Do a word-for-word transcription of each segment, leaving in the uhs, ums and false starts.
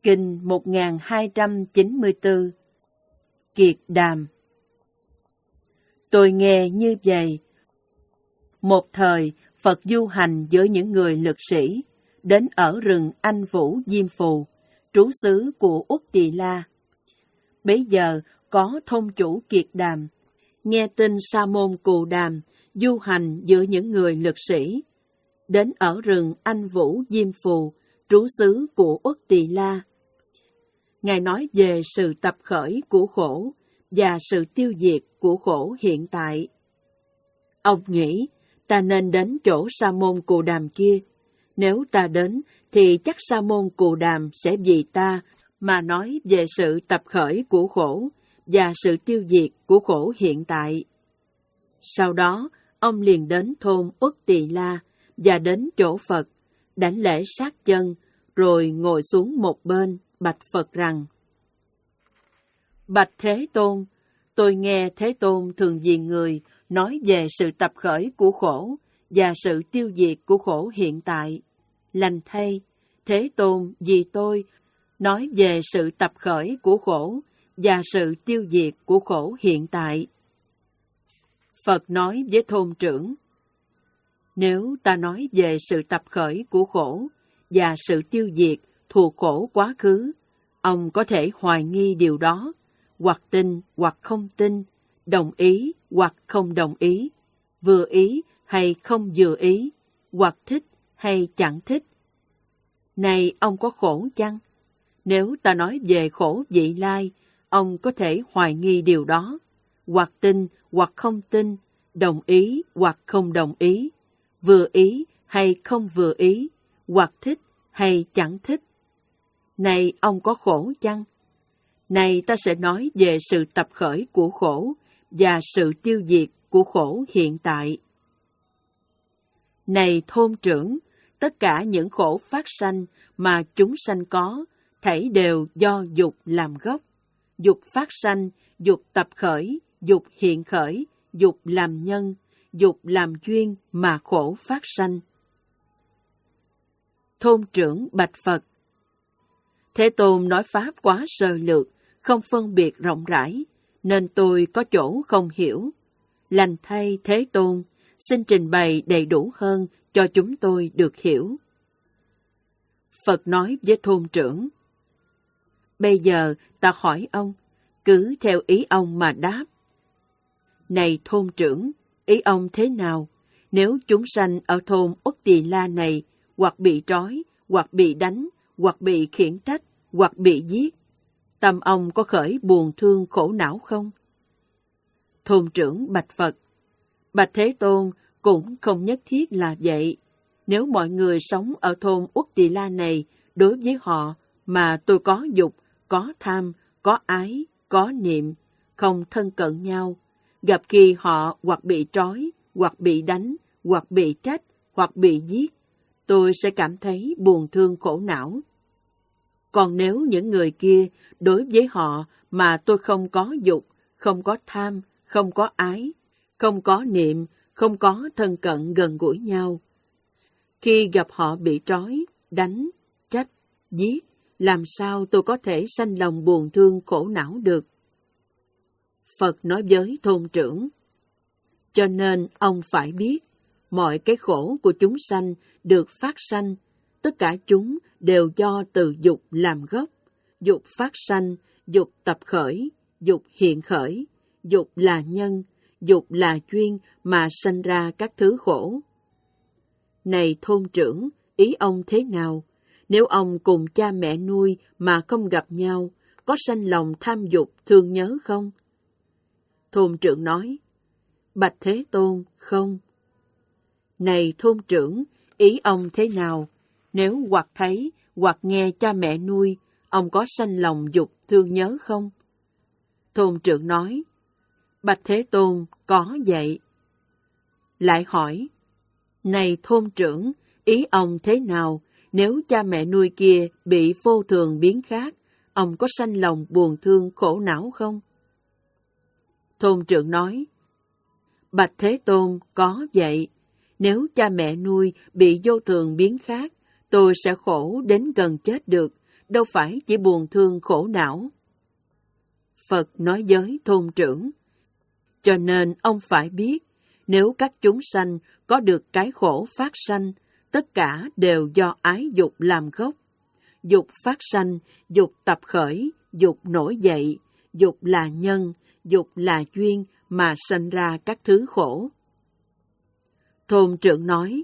Kinh một nghìn hai trăm chín mươi tư Kiệt Đàm. Tôi nghe như vậy. Một thời, Phật du hành giữa những người lực sĩ, đến ở rừng Anh Vũ Diêm Phù, trú xứ của Uất Tỳ La. Bấy giờ có thôn chủ Kiệt Đàm, nghe tin Sa môn Cù Đàm du hành giữa những người lực sĩ, đến ở rừng Anh Vũ Diêm Phù, trú xứ của Uất Tỳ La. Ngài nói về sự tập khởi của khổ và sự tiêu diệt của khổ hiện tại. Ông nghĩ, ta nên đến chỗ Sa môn Cù Đàm kia. Nếu ta đến, thì chắc Sa môn Cù Đàm sẽ vì ta mà nói về sự tập khởi của khổ và sự tiêu diệt của khổ hiện tại. Sau đó, ông liền đến thôn Uất Tỳ La và đến chỗ Phật, đảnh lễ sát chân, rồi ngồi xuống một bên, bạch Phật rằng: Bạch Thế Tôn, tôi nghe Thế Tôn thường vì người nói về sự tập khởi của khổ và sự tiêu diệt của khổ hiện tại. Lành thay, Thế Tôn vì tôi nói về sự tập khởi của khổ và sự tiêu diệt của khổ hiện tại. Phật nói với thôn trưởng: Nếu ta nói về sự tập khởi của khổ và sự tiêu diệt thuộc khổ quá khứ, ông có thể hoài nghi điều đó, hoặc tin hoặc không tin, đồng ý hoặc không đồng ý, vừa ý hay không vừa ý, hoặc thích hay chẳng thích. Này ông có khổ chăng? Nếu ta nói về khổ vị lai, ông có thể hoài nghi điều đó, hoặc tin hoặc không tin, đồng ý hoặc không đồng ý, vừa ý hay không vừa ý, hoặc thích hay chẳng thích. Này ông có khổ chăng? Này ta sẽ nói về sự tập khởi của khổ và sự tiêu diệt của khổ hiện tại. Này thôn trưởng, tất cả những khổ phát sanh mà chúng sanh có, thảy đều do dục làm gốc. Dục phát sanh, dục tập khởi, dục hiện khởi, dục làm nhân, dục làm duyên mà khổ phát sanh. Thôn trưởng bạch Phật: Thế Tôn nói Pháp quá sơ lược, không phân biệt rộng rãi, nên tôi có chỗ không hiểu. Lành thay Thế Tôn, xin trình bày đầy đủ hơn cho chúng tôi được hiểu. Phật nói với thôn trưởng: Bây giờ ta hỏi ông, cứ theo ý ông mà đáp. Này thôn trưởng, ý ông thế nào? Nếu chúng sanh ở thôn Uất Tỳ La này hoặc bị trói, hoặc bị đánh, hoặc bị khiển trách, hoặc bị giết, tâm ông có khởi buồn thương khổ não không? Thôn trưởng bạch Phật: Bạch Thế Tôn, cũng không nhất thiết là vậy. Nếu mọi người sống ở thôn Uất Tỳ La này, đối với họ mà tôi có dục, có tham, có ái, có niệm, không thân cận nhau, gặp khi họ hoặc bị trói, hoặc bị đánh, hoặc bị trách, hoặc bị giết, tôi sẽ cảm thấy buồn thương khổ não. Còn nếu những người kia, đối với họ mà tôi không có dục, không có tham, không có ái, không có niệm, không có thân cận gần gũi nhau, khi gặp họ bị trói, đánh, trách, giết, làm sao tôi có thể sanh lòng buồn thương khổ não được? Phật nói với thôn trưởng: Cho nên ông phải biết, mọi cái khổ của chúng sanh được phát sanh, tất cả chúng đều do từ dục làm gốc. Dục phát sanh, dục tập khởi, dục hiện khởi, dục là nhân, dục là duyên mà sanh ra các thứ khổ. Này thôn trưởng, ý ông thế nào? Nếu ông cùng cha mẹ nuôi mà không gặp nhau, có sanh lòng tham dục thương nhớ không? Thôn trưởng nói: Bạch Thế Tôn, không. Này thôn trưởng, ý ông thế nào? Nếu hoặc thấy, hoặc nghe cha mẹ nuôi, ông có sanh lòng dục thương nhớ không? Thôn trưởng nói: Bạch Thế Tôn, có vậy. Lại hỏi: Này thôn trưởng, ý ông thế nào? Nếu cha mẹ nuôi kia bị vô thường biến khác, ông có sanh lòng buồn thương khổ não không? Thôn trưởng nói: Bạch Thế Tôn, có vậy. Nếu cha mẹ nuôi bị vô thường biến khác, tôi sẽ khổ đến gần chết được, đâu phải chỉ buồn thương khổ não. Phật nói với thôn trưởng, cho nên ông phải biết, nếu các chúng sanh có được cái khổ phát sanh, tất cả đều do ái dục làm gốc. Dục phát sanh, dục tập khởi, dục nổi dậy, dục là nhân, dục là duyên mà sanh ra các thứ khổ. Thôn trưởng nói,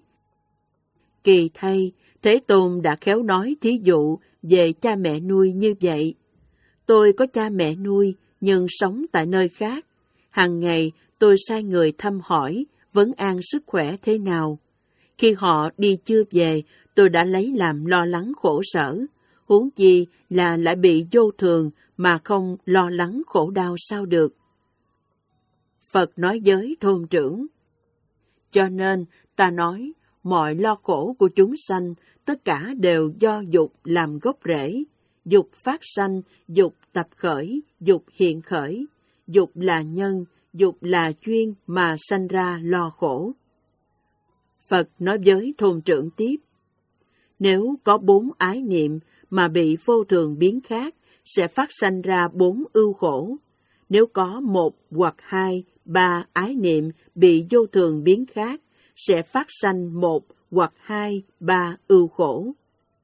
kỳ thay, Thế Tôn đã khéo nói thí dụ về cha mẹ nuôi như vậy. Tôi có cha mẹ nuôi, nhưng sống tại nơi khác. Hàng ngày tôi sai người thăm hỏi, vấn an sức khỏe thế nào. Khi họ đi chưa về, tôi đã lấy làm lo lắng khổ sở. Huống chi là lại bị vô thường mà không lo lắng khổ đau sao được. Phật nói với thôn trưởng, cho nên ta nói, mọi lo khổ của chúng sanh, tất cả đều do dục làm gốc rễ. Dục phát sanh, dục tập khởi, dục hiện khởi. Dục là nhân, dục là duyên mà sanh ra lo khổ. Phật nói với thôn trưởng tiếp, nếu có bốn ái niệm mà bị vô thường biến khác, sẽ phát sanh ra bốn ưu khổ. Nếu có một hoặc hai, ba ái niệm bị vô thường biến khác, sẽ phát sanh một hoặc hai, ba ưu khổ.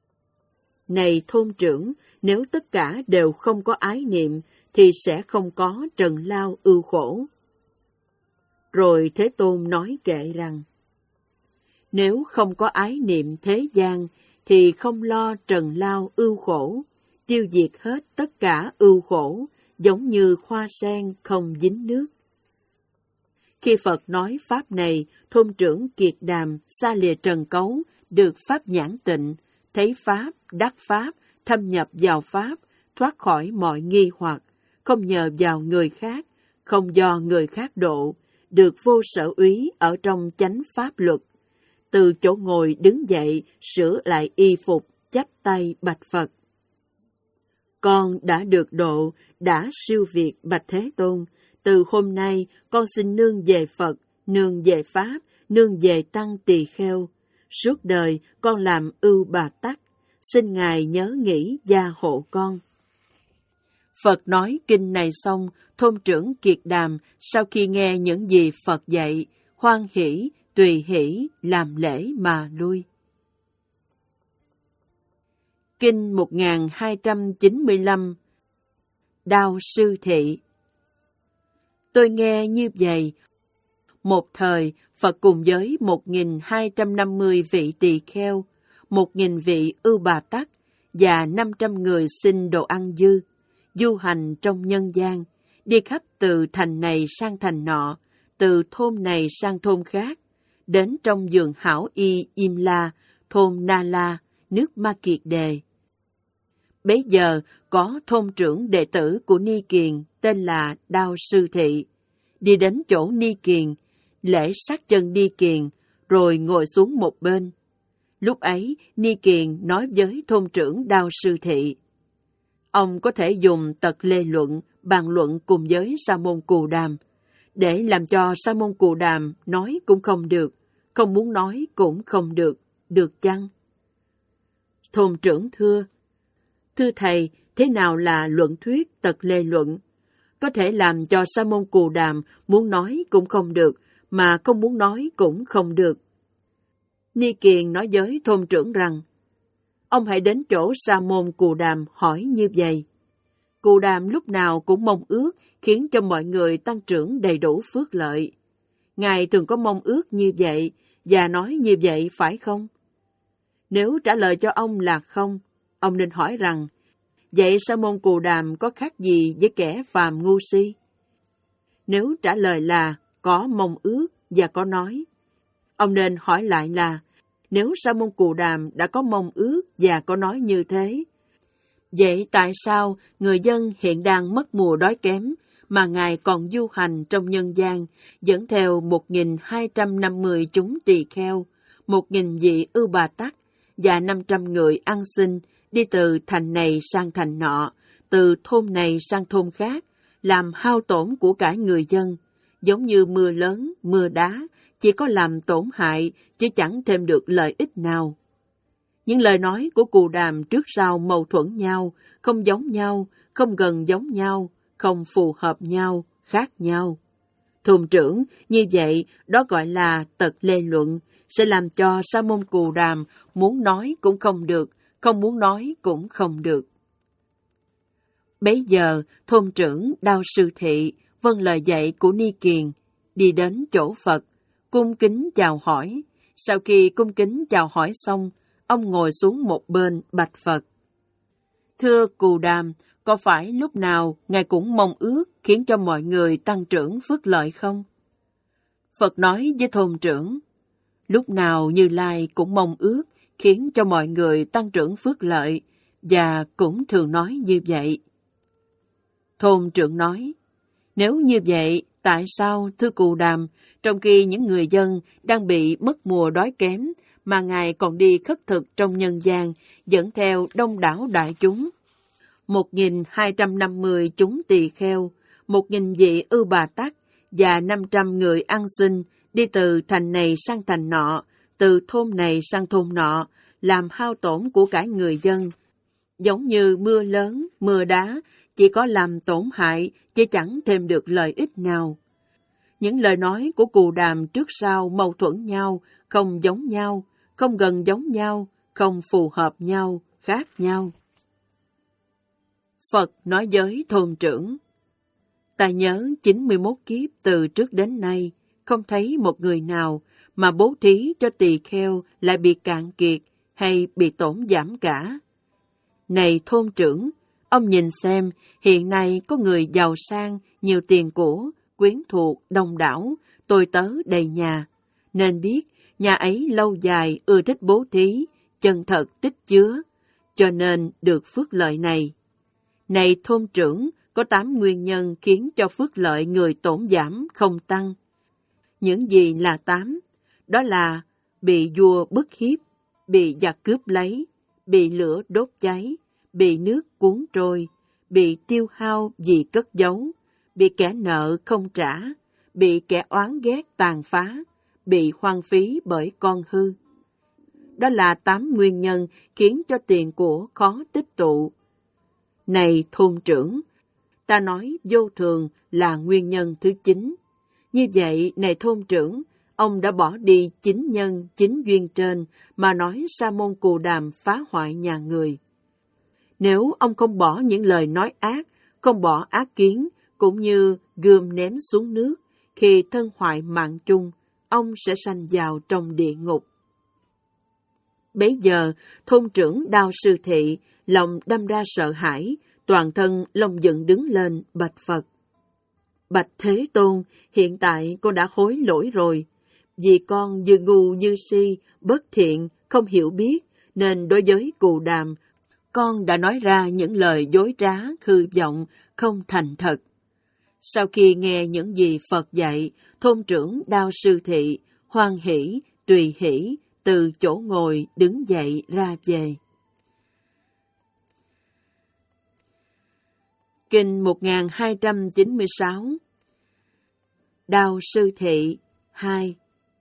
Này thôn trưởng, nếu tất cả đều không có ái niệm, thì sẽ không có trần lao ưu khổ. Rồi Thế Tôn nói kệ rằng, nếu không có ái niệm thế gian, thì không lo trần lao ưu khổ, tiêu diệt hết tất cả ưu khổ, giống như hoa sen không dính nước. Khi Phật nói pháp này, thôn trưởng Kiệt Đàm xa lìa trần cấu, được pháp nhãn tịnh, thấy pháp, đắc pháp, thâm nhập vào pháp, thoát khỏi mọi nghi hoặc, không nhờ vào người khác, không do người khác độ, được vô sở úy ở trong chánh pháp luật. Từ chỗ ngồi đứng dậy, sửa lại y phục, chắp tay bạch Phật. Con đã được độ, đã siêu việt bạch Thế Tôn. Từ hôm nay, con xin nương về Phật, nương về Pháp, nương về Tăng Tỳ Kheo. Suốt đời, con làm ưu bà tắc. Xin Ngài nhớ nghĩ gia hộ con. Phật nói kinh này xong, thôn trưởng Kiệt Đàm, sau khi nghe những gì Phật dạy, hoan hỷ, tùy hỷ, làm lễ mà lui. Kinh một nghìn hai trăm chín mươi lăm Đao Sư Thị. Tôi nghe như vậy, một thời Phật cùng với một nghìn hai trăm năm mươi vị tỳ kheo, một nghìn vị ưu bà tắc và năm trăm người xin đồ ăn dư, du hành trong nhân gian, đi khắp từ thành này sang thành nọ, từ thôn này sang thôn khác, đến trong vườn hảo y Im La, thôn Na La, nước Ma Kiệt Đề. Bấy giờ có thôn trưởng đệ tử của Ni Kiền tên là Đao Sư Thị, đi đến chỗ Ni Kiền, lễ sát chân Ni Kiền, rồi ngồi xuống một bên. Lúc ấy, Ni Kiền nói với thôn trưởng Đao Sư Thị, ông có thể dùng tật lê luận, bàn luận cùng với Sa môn Cù Đàm, để làm cho Sa môn Cù Đàm nói cũng không được, không muốn nói cũng không được, được chăng? Thôn trưởng thưa, thưa thầy, thế nào là luận thuyết tật lê luận? Có thể làm cho Sa môn Cù Đàm muốn nói cũng không được, mà không muốn nói cũng không được. Ni Kiền nói với thôn trưởng rằng, ông hãy đến chỗ Sa môn Cù Đàm hỏi như vậy. Cù Đàm lúc nào cũng mong ước khiến cho mọi người tăng trưởng đầy đủ phước lợi. Ngài thường có mong ước như vậy, và nói như vậy phải không? Nếu trả lời cho ông là không, ông nên hỏi rằng, vậy Sa môn Cù Đàm có khác gì với kẻ phàm ngu si? Nếu trả lời là có mong ước và có nói, ông nên hỏi lại là, nếu Sa môn Cù Đàm đã có mong ước và có nói như thế, vậy tại sao người dân hiện đang mất mùa đói kém, mà Ngài còn du hành trong nhân gian, dẫn theo một nghìn hai trăm năm mươi chúng tỳ kheo, một nghìn vị ưu bà tắc và năm trăm người ăn xin, đi từ thành này sang thành nọ, từ thôn này sang thôn khác, làm hao tổn của cả người dân, giống như mưa lớn, mưa đá, chỉ có làm tổn hại, chứ chẳng thêm được lợi ích nào. Những lời nói của Cù Đàm trước sau mâu thuẫn nhau, không giống nhau, không gần giống nhau, không phù hợp nhau, khác nhau. Thôn trưởng, như vậy đó gọi là tật lê luận, sẽ làm cho Sa môn Cù Đàm muốn nói cũng không được, không muốn nói cũng không được. Bấy giờ, thôn trưởng Đao Sư Thị vâng lời dạy của Ni Kiền, đi đến chỗ Phật, cung kính chào hỏi. Sau khi cung kính chào hỏi xong, ông ngồi xuống một bên bạch Phật. Thưa Cù Đàm, có phải lúc nào Ngài cũng mong ước khiến cho mọi người tăng trưởng phước lợi không? Phật nói với thôn trưởng, lúc nào Như Lai cũng mong ước khiến cho mọi người tăng trưởng phước lợi, và cũng thường nói như vậy. Thôn trưởng nói, nếu như vậy, tại sao, thưa Cù Đàm, trong khi những người dân đang bị mất mùa đói kém, mà Ngài còn đi khất thực trong nhân gian, dẫn theo đông đảo đại chúng? Một nghìn hai trăm năm mươi chúng tỳ kheo, một nghìn vị ưu bà tắc và năm trăm người ăn xin đi từ thành này sang thành nọ, từ thôn này sang thôn nọ, làm hao tổn của cả người dân. Giống như mưa lớn, mưa đá, chỉ có làm tổn hại, chứ chẳng thêm được lợi ích nào. Những lời nói của Cù Đàm trước sau mâu thuẫn nhau, không giống nhau, không gần giống nhau, không phù hợp nhau, khác nhau. Phật nói với thôn trưởng, ta nhớ chín mươi mốt kiếp từ trước đến nay, không thấy một người nào mà bố thí cho tỳ kheo lại bị cạn kiệt hay bị tổn giảm cả. Này thôn trưởng, ông nhìn xem, hiện nay có người giàu sang, nhiều tiền của, quyến thuộc, đông đảo, tôi tớ đầy nhà. Nên biết, nhà ấy lâu dài ưa thích bố thí, chân thật tích chứa, cho nên được phước lợi này. Này thôn trưởng, có tám nguyên nhân khiến cho phước lợi người tổn giảm không tăng. Những gì là tám? Đó là bị vua bức hiếp, bị giặc cướp lấy, bị lửa đốt cháy, bị nước cuốn trôi, bị tiêu hao vì cất giấu, bị kẻ nợ không trả, bị kẻ oán ghét tàn phá, bị hoang phí bởi con hư. Đó là tám nguyên nhân khiến cho tiền của khó tích tụ. Này thôn trưởng, ta nói vô thường là nguyên nhân thứ chín. Như vậy, này thôn trưởng, ông đã bỏ đi chín nhân, chín duyên trên mà nói Sa môn Cù Đàm phá hoại nhà người. Nếu ông không bỏ những lời nói ác, không bỏ ác kiến, cũng như gươm ném xuống nước, khi thân hoại mạng chung, ông sẽ sanh vào trong địa ngục. Bấy giờ, thôn trưởng Đao Sư Thị, lòng đâm ra sợ hãi, toàn thân lòng giận đứng lên bạch Phật. Bạch Thế Tôn, hiện tại con đã hối lỗi rồi. Vì con như ngu như si, bất thiện, không hiểu biết, nên đối với Cù Đàm, con đã nói ra những lời dối trá, hư vọng, không thành thật. Sau khi nghe những gì Phật dạy, thôn trưởng Đao Sư Thị, hoan hỷ, tùy hỷ, từ chỗ ngồi đứng dậy ra về. Kinh một nghìn hai trăm chín mươi sáu Đao Sư Thị hai.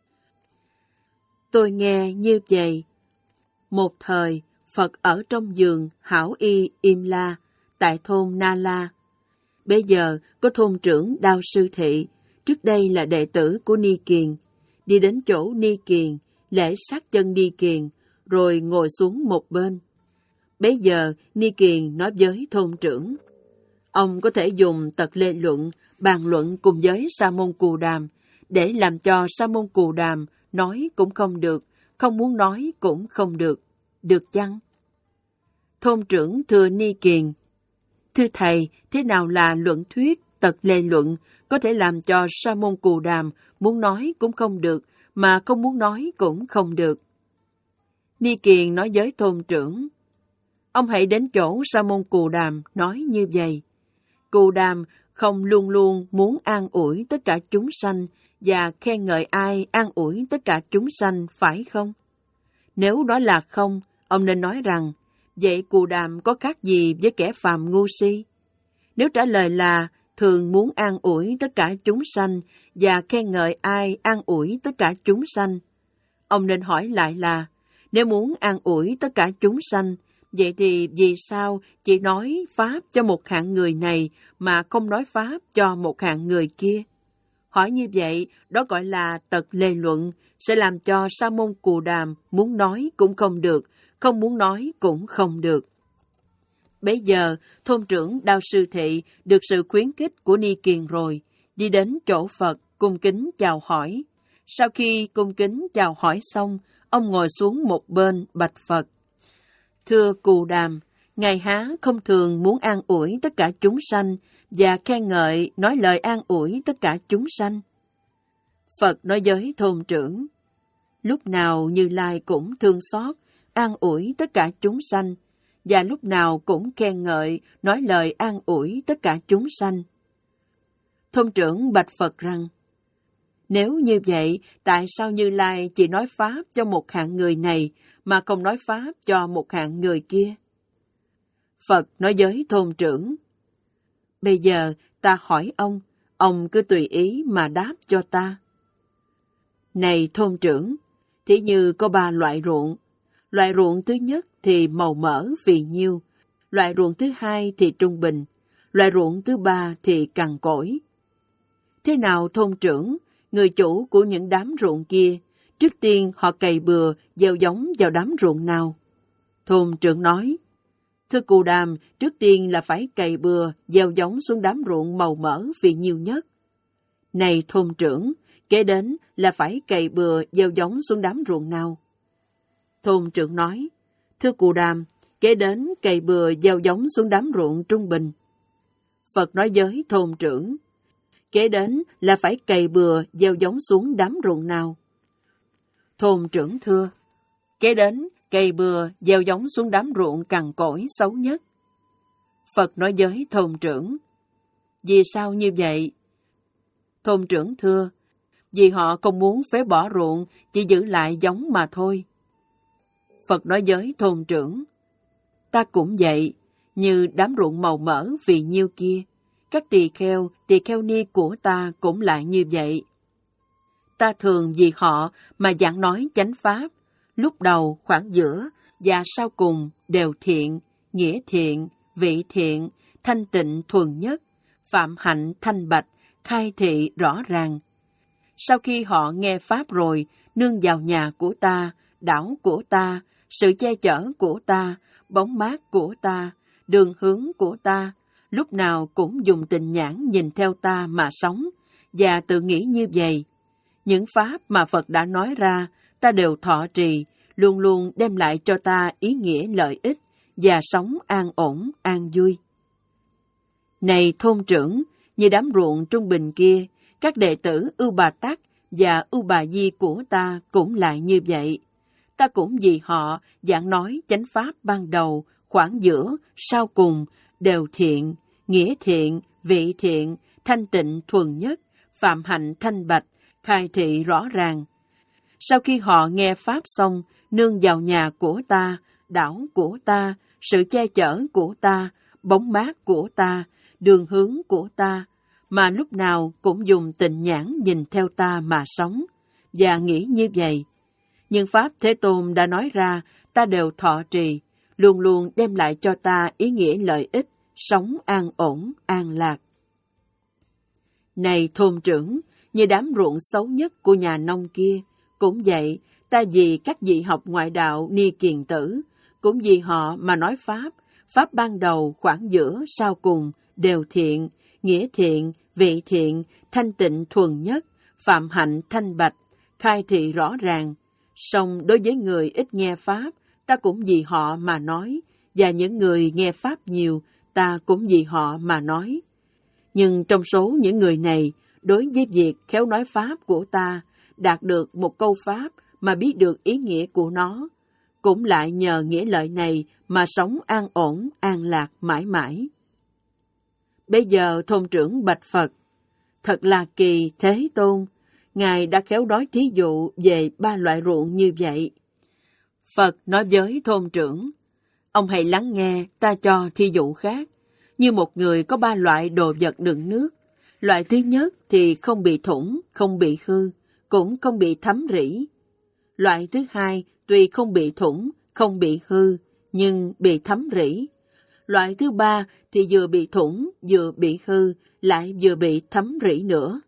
Tôi nghe như vậy. Một thời, Phật ở trong giường Hảo Y Im La, tại thôn Na La. Bây giờ có thôn trưởng Đao Sư Thị, trước đây là đệ tử của Ni Kiền, đi đến chỗ Ni Kiền, lễ sát chân Ni Kiền, rồi ngồi xuống một bên. Bây giờ Ni Kiền nói với thôn trưởng, ông có thể dùng tật lê luận, bàn luận cùng với Sa môn Cù Đàm, để làm cho Sa môn Cù Đàm nói cũng không được, không muốn nói cũng không được. Được chăng? Thôn trưởng thưa Ni Kiền, thưa thầy, thế nào là luận thuyết, tật lê luận, có thể làm cho Sa môn Cù Đàm muốn nói cũng không được, mà không muốn nói cũng không được? Ni Kiền nói với thôn trưởng, ông hãy đến chỗ Sa môn Cù Đàm nói như vậy. Cù Đàm không luôn luôn muốn an ủi tất cả chúng sanh và khen ngợi ai an ủi tất cả chúng sanh, phải không? Nếu đó là không, ông nên nói rằng, vậy Cù Đàm có khác gì với kẻ phàm ngu si? Nếu trả lời là thường muốn an ủi tất cả chúng sanh và khen ngợi ai an ủi tất cả chúng sanh, ông nên hỏi lại là, Nếu muốn an ủi tất cả chúng sanh, vậy thì vì sao chỉ nói Pháp cho một hạng người này mà không nói Pháp cho một hạng người kia? Hỏi như vậy, đó gọi là tật lề luận, sẽ làm cho Sa môn Cù Đàm muốn nói cũng không được, không muốn nói cũng không được. Bấy giờ, thôn trưởng Đao Sư Thị được sự khuyến khích của Ni Kiền rồi, đi đến chỗ Phật, cung kính chào hỏi. Sau khi cung kính chào hỏi xong, ông ngồi xuống một bên bạch Phật. Thưa Cù Đàm, Ngài há không thường muốn an ủi tất cả chúng sanh và khen ngợi nói lời an ủi tất cả chúng sanh? Phật nói với thôn trưởng, lúc nào Như Lai cũng thương xót, an ủi tất cả chúng sanh, và lúc nào cũng khen ngợi nói lời an ủi tất cả chúng sanh. Thôn trưởng bạch Phật rằng, nếu như vậy, tại sao Như Lai chỉ nói Pháp cho một hạng người này mà không nói Pháp cho một hạng người kia? Phật nói với thôn trưởng, bây giờ ta hỏi ông, ông cứ tùy ý mà đáp cho ta. Này thôn trưởng, thí như có ba loại ruộng. Loại ruộng thứ nhất thì màu mỡ phì nhiêu, loại ruộng thứ hai thì trung bình, loại ruộng thứ ba thì cằn cỗi. Thế nào thôn trưởng, người chủ của những đám ruộng kia, trước tiên họ cày bừa, gieo giống vào đám ruộng nào? Thôn trưởng nói, thưa Cù Đàm, trước tiên là phải cày bừa, gieo giống xuống đám ruộng màu mỡ phì nhiêu nhất. Này thôn trưởng, kế đến là phải cày bừa, gieo giống xuống đám ruộng nào? Thôn trưởng nói, thưa Cù Đàm, kế đến cày bừa, gieo giống xuống đám ruộng trung bình. Phật nói với thôn trưởng, kế đến là phải cày bừa, gieo giống xuống đám ruộng nào? Thôn trưởng thưa, kế đến cày bừa, gieo giống xuống đám ruộng cằn cỗi xấu nhất. Phật nói với thôn trưởng, vì sao như vậy? Thôn trưởng thưa, vì họ không muốn phế bỏ ruộng, chỉ giữ lại giống mà thôi. Phật nói với thôn trưởng, ta cũng vậy, như đám ruộng màu mỡ vì nhiêu kia, các tỳ kheo, tỳ kheo ni của ta cũng lại như vậy. Ta thường vì họ mà giảng nói chánh pháp, lúc đầu, khoảng giữa và sau cùng đều thiện, nghĩa thiện, vị thiện, thanh tịnh thuần nhất, phạm hạnh thanh bạch, khai thị rõ ràng. Sau khi họ nghe pháp rồi, nương vào nhà của ta, đảo của ta, sự che chở của ta, bóng mát của ta, đường hướng của ta, lúc nào cũng dùng tình nhãn nhìn theo ta mà sống, và tự nghĩ như vậy. Những pháp mà Phật đã nói ra, ta đều thọ trì, luôn luôn đem lại cho ta ý nghĩa lợi ích, và sống an ổn, an vui. Này thôn trưởng, như đám ruộng trung bình kia, các đệ tử Ưu Bà Tắc và Ưu Bà Di của ta cũng lại như vậy. Ta cũng vì họ giảng nói chánh pháp ban đầu, khoảng giữa, sau cùng, đều thiện, nghĩa thiện, vị thiện, thanh tịnh thuần nhất, phạm hạnh thanh bạch, khai thị rõ ràng. Sau khi họ nghe pháp xong, nương vào nhà của ta, đảo của ta, sự che chở của ta, bóng mát của ta, đường hướng của ta, mà lúc nào cũng dùng tình nhãn nhìn theo ta mà sống, và nghĩ như vậy. Nhưng Pháp Thế Tôn đã nói ra, ta đều thọ trì, luôn luôn đem lại cho ta ý nghĩa lợi ích, sống an ổn, an lạc. Này thôn trưởng, như đám ruộng xấu nhất của nhà nông kia, cũng vậy, ta vì các vị học ngoại đạo Ni Kiền tử, cũng vì họ mà nói Pháp, Pháp ban đầu, khoảng giữa, sau cùng, đều thiện, nghĩa thiện, vị thiện, thanh tịnh thuần nhất, phạm hạnh thanh bạch, khai thị rõ ràng. Song đối với người ít nghe Pháp, ta cũng vì họ mà nói, và những người nghe Pháp nhiều, ta cũng vì họ mà nói. Nhưng trong số những người này, đối với việc khéo nói Pháp của ta, đạt được một câu Pháp mà biết được ý nghĩa của nó, cũng lại nhờ nghĩa lợi này mà sống an ổn, an lạc mãi mãi. Bây giờ thôn trưởng bạch Phật, thật là kỳ Thế Tôn, Ngài đã khéo nói thí dụ về ba loại ruộng như vậy. Phật nói với thôn trưởng, ông hãy lắng nghe, ta cho thí dụ khác. Như một người có ba loại đồ vật đựng nước. Loại thứ nhất thì không bị thủng, không bị hư, cũng không bị thấm rỉ. Loại thứ hai tuy không bị thủng, không bị hư, nhưng bị thấm rỉ. Loại thứ ba thì vừa bị thủng, vừa bị hư, lại vừa bị thấm rỉ nữa.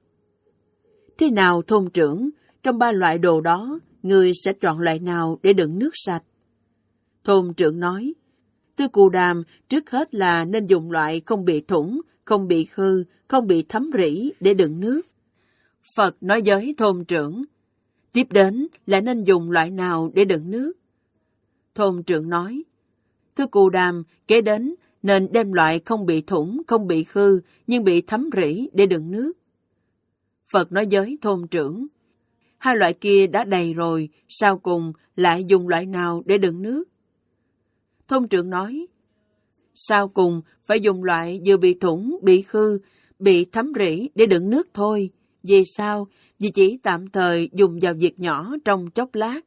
Thế nào thôn trưởng, trong ba loại đồ đó, người sẽ chọn loại nào để đựng nước sạch? Thôn trưởng nói, thưa Cù Đàm, trước hết là nên dùng loại không bị thủng, không bị hư, không bị thấm rỉ để đựng nước. Phật nói với thôn trưởng, tiếp đến là nên dùng loại nào để đựng nước? Thôn trưởng nói, thưa Cù Đàm, kế đến nên đem loại không bị thủng, không bị hư, nhưng bị thấm rỉ để đựng nước. Phật nói với thôn trưởng, hai loại kia đã đầy rồi, sau cùng lại dùng loại nào để đựng nước? Thôn trưởng nói, sau cùng phải dùng loại vừa bị thủng, bị hư, bị thấm rỉ để đựng nước thôi. Vì sao? Vì chỉ tạm thời dùng vào việc nhỏ trong chốc lát.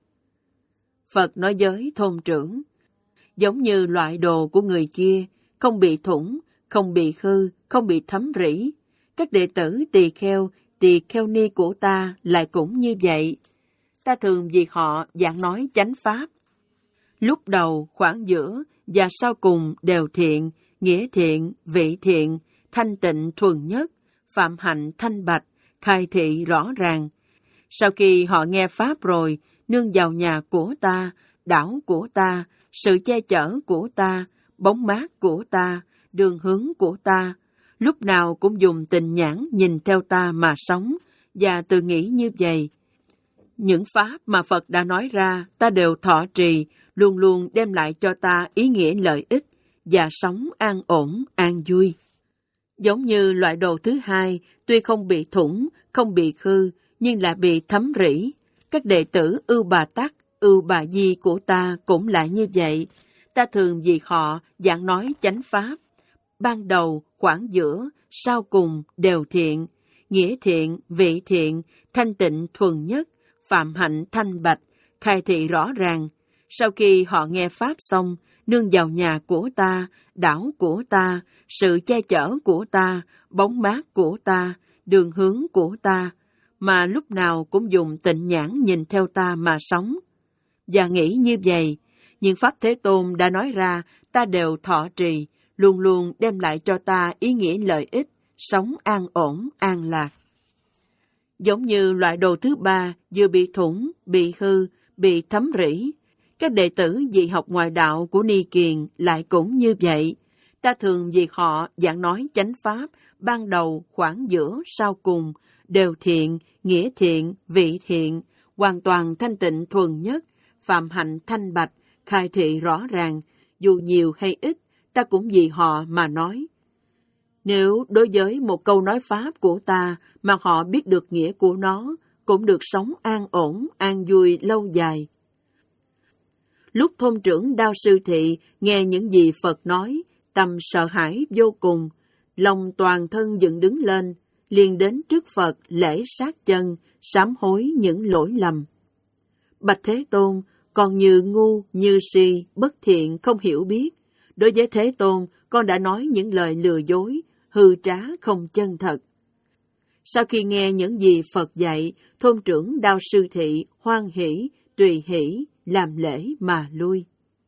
Phật nói với thôn trưởng, giống như loại đồ của người kia, không bị thủng, không bị hư, không bị thấm rỉ. Các đệ tử tỳ kheo, tỳ kheo ni của ta lại cũng như vậy. Ta thường vì họ giảng nói chánh pháp. Lúc đầu, khoảng giữa và sau cùng đều thiện, nghĩa thiện, vị thiện, thanh tịnh thuần nhất, phạm hạnh thanh bạch, khai thị rõ ràng. Sau khi họ nghe pháp rồi, nương vào nhà của ta, đảo của ta, sự che chở của ta, bóng mát của ta, đường hướng của ta, lúc nào cũng dùng tình nhãn nhìn theo ta mà sống, và tự nghĩ như vậy. Những pháp mà Phật đã nói ra, ta đều thọ trì, luôn luôn đem lại cho ta ý nghĩa lợi ích, và sống an ổn, an vui. Giống như loại đồ thứ hai, tuy không bị thủng, không bị hư, nhưng lại bị thấm rỉ. Các đệ tử Ưu Bà Tắc, Ưu Bà Di của ta cũng lại như vậy. Ta thường vì họ giảng nói chánh pháp. Ban đầu, khoảng giữa, sau cùng đều thiện, nghĩa thiện, vị thiện, thanh tịnh thuần nhất, phạm hạnh thanh bạch, khai thị rõ ràng. Sau khi họ nghe pháp xong, nương vào nhà của ta, đảo của ta, sự che chở của ta, bóng mát của ta, đường hướng của ta, mà lúc nào cũng dùng tịnh nhãn nhìn theo ta mà sống. Và nghĩ như vậy, những pháp Thế Tôn đã nói ra, ta đều thọ trì, luôn luôn đem lại cho ta ý nghĩa lợi ích, sống an ổn, an lạc. Giống như loại đồ thứ ba, vừa bị thủng, bị hư, bị thấm rỉ. Các đệ tử dị học ngoại đạo của Ni Kiền lại cũng như vậy. Ta thường vì họ giảng nói chánh pháp, ban đầu, khoảng giữa, sau cùng, đều thiện, nghĩa thiện, vị thiện, hoàn toàn thanh tịnh thuần nhất, phạm hạnh thanh bạch, khai thị rõ ràng, dù nhiều hay ít, ta cũng vì họ mà nói. Nếu đối với một câu nói pháp của ta mà họ biết được nghĩa của nó, cũng được sống an ổn, an vui lâu dài. Lúc thôn trưởng Đao Sư Thị nghe những gì Phật nói, tâm sợ hãi vô cùng, lòng toàn thân dựng đứng lên, liền đến trước Phật lễ sát chân, sám hối những lỗi lầm. Bạch Thế Tôn, con như ngu, như si, bất thiện, không hiểu biết. Đối với Thế Tôn, con đã nói những lời lừa dối, hư trá, không chân thật. Sau khi nghe những gì Phật dạy, thôn trưởng Đao Sư Thị hoan hỷ, tùy hỷ, làm lễ mà lui.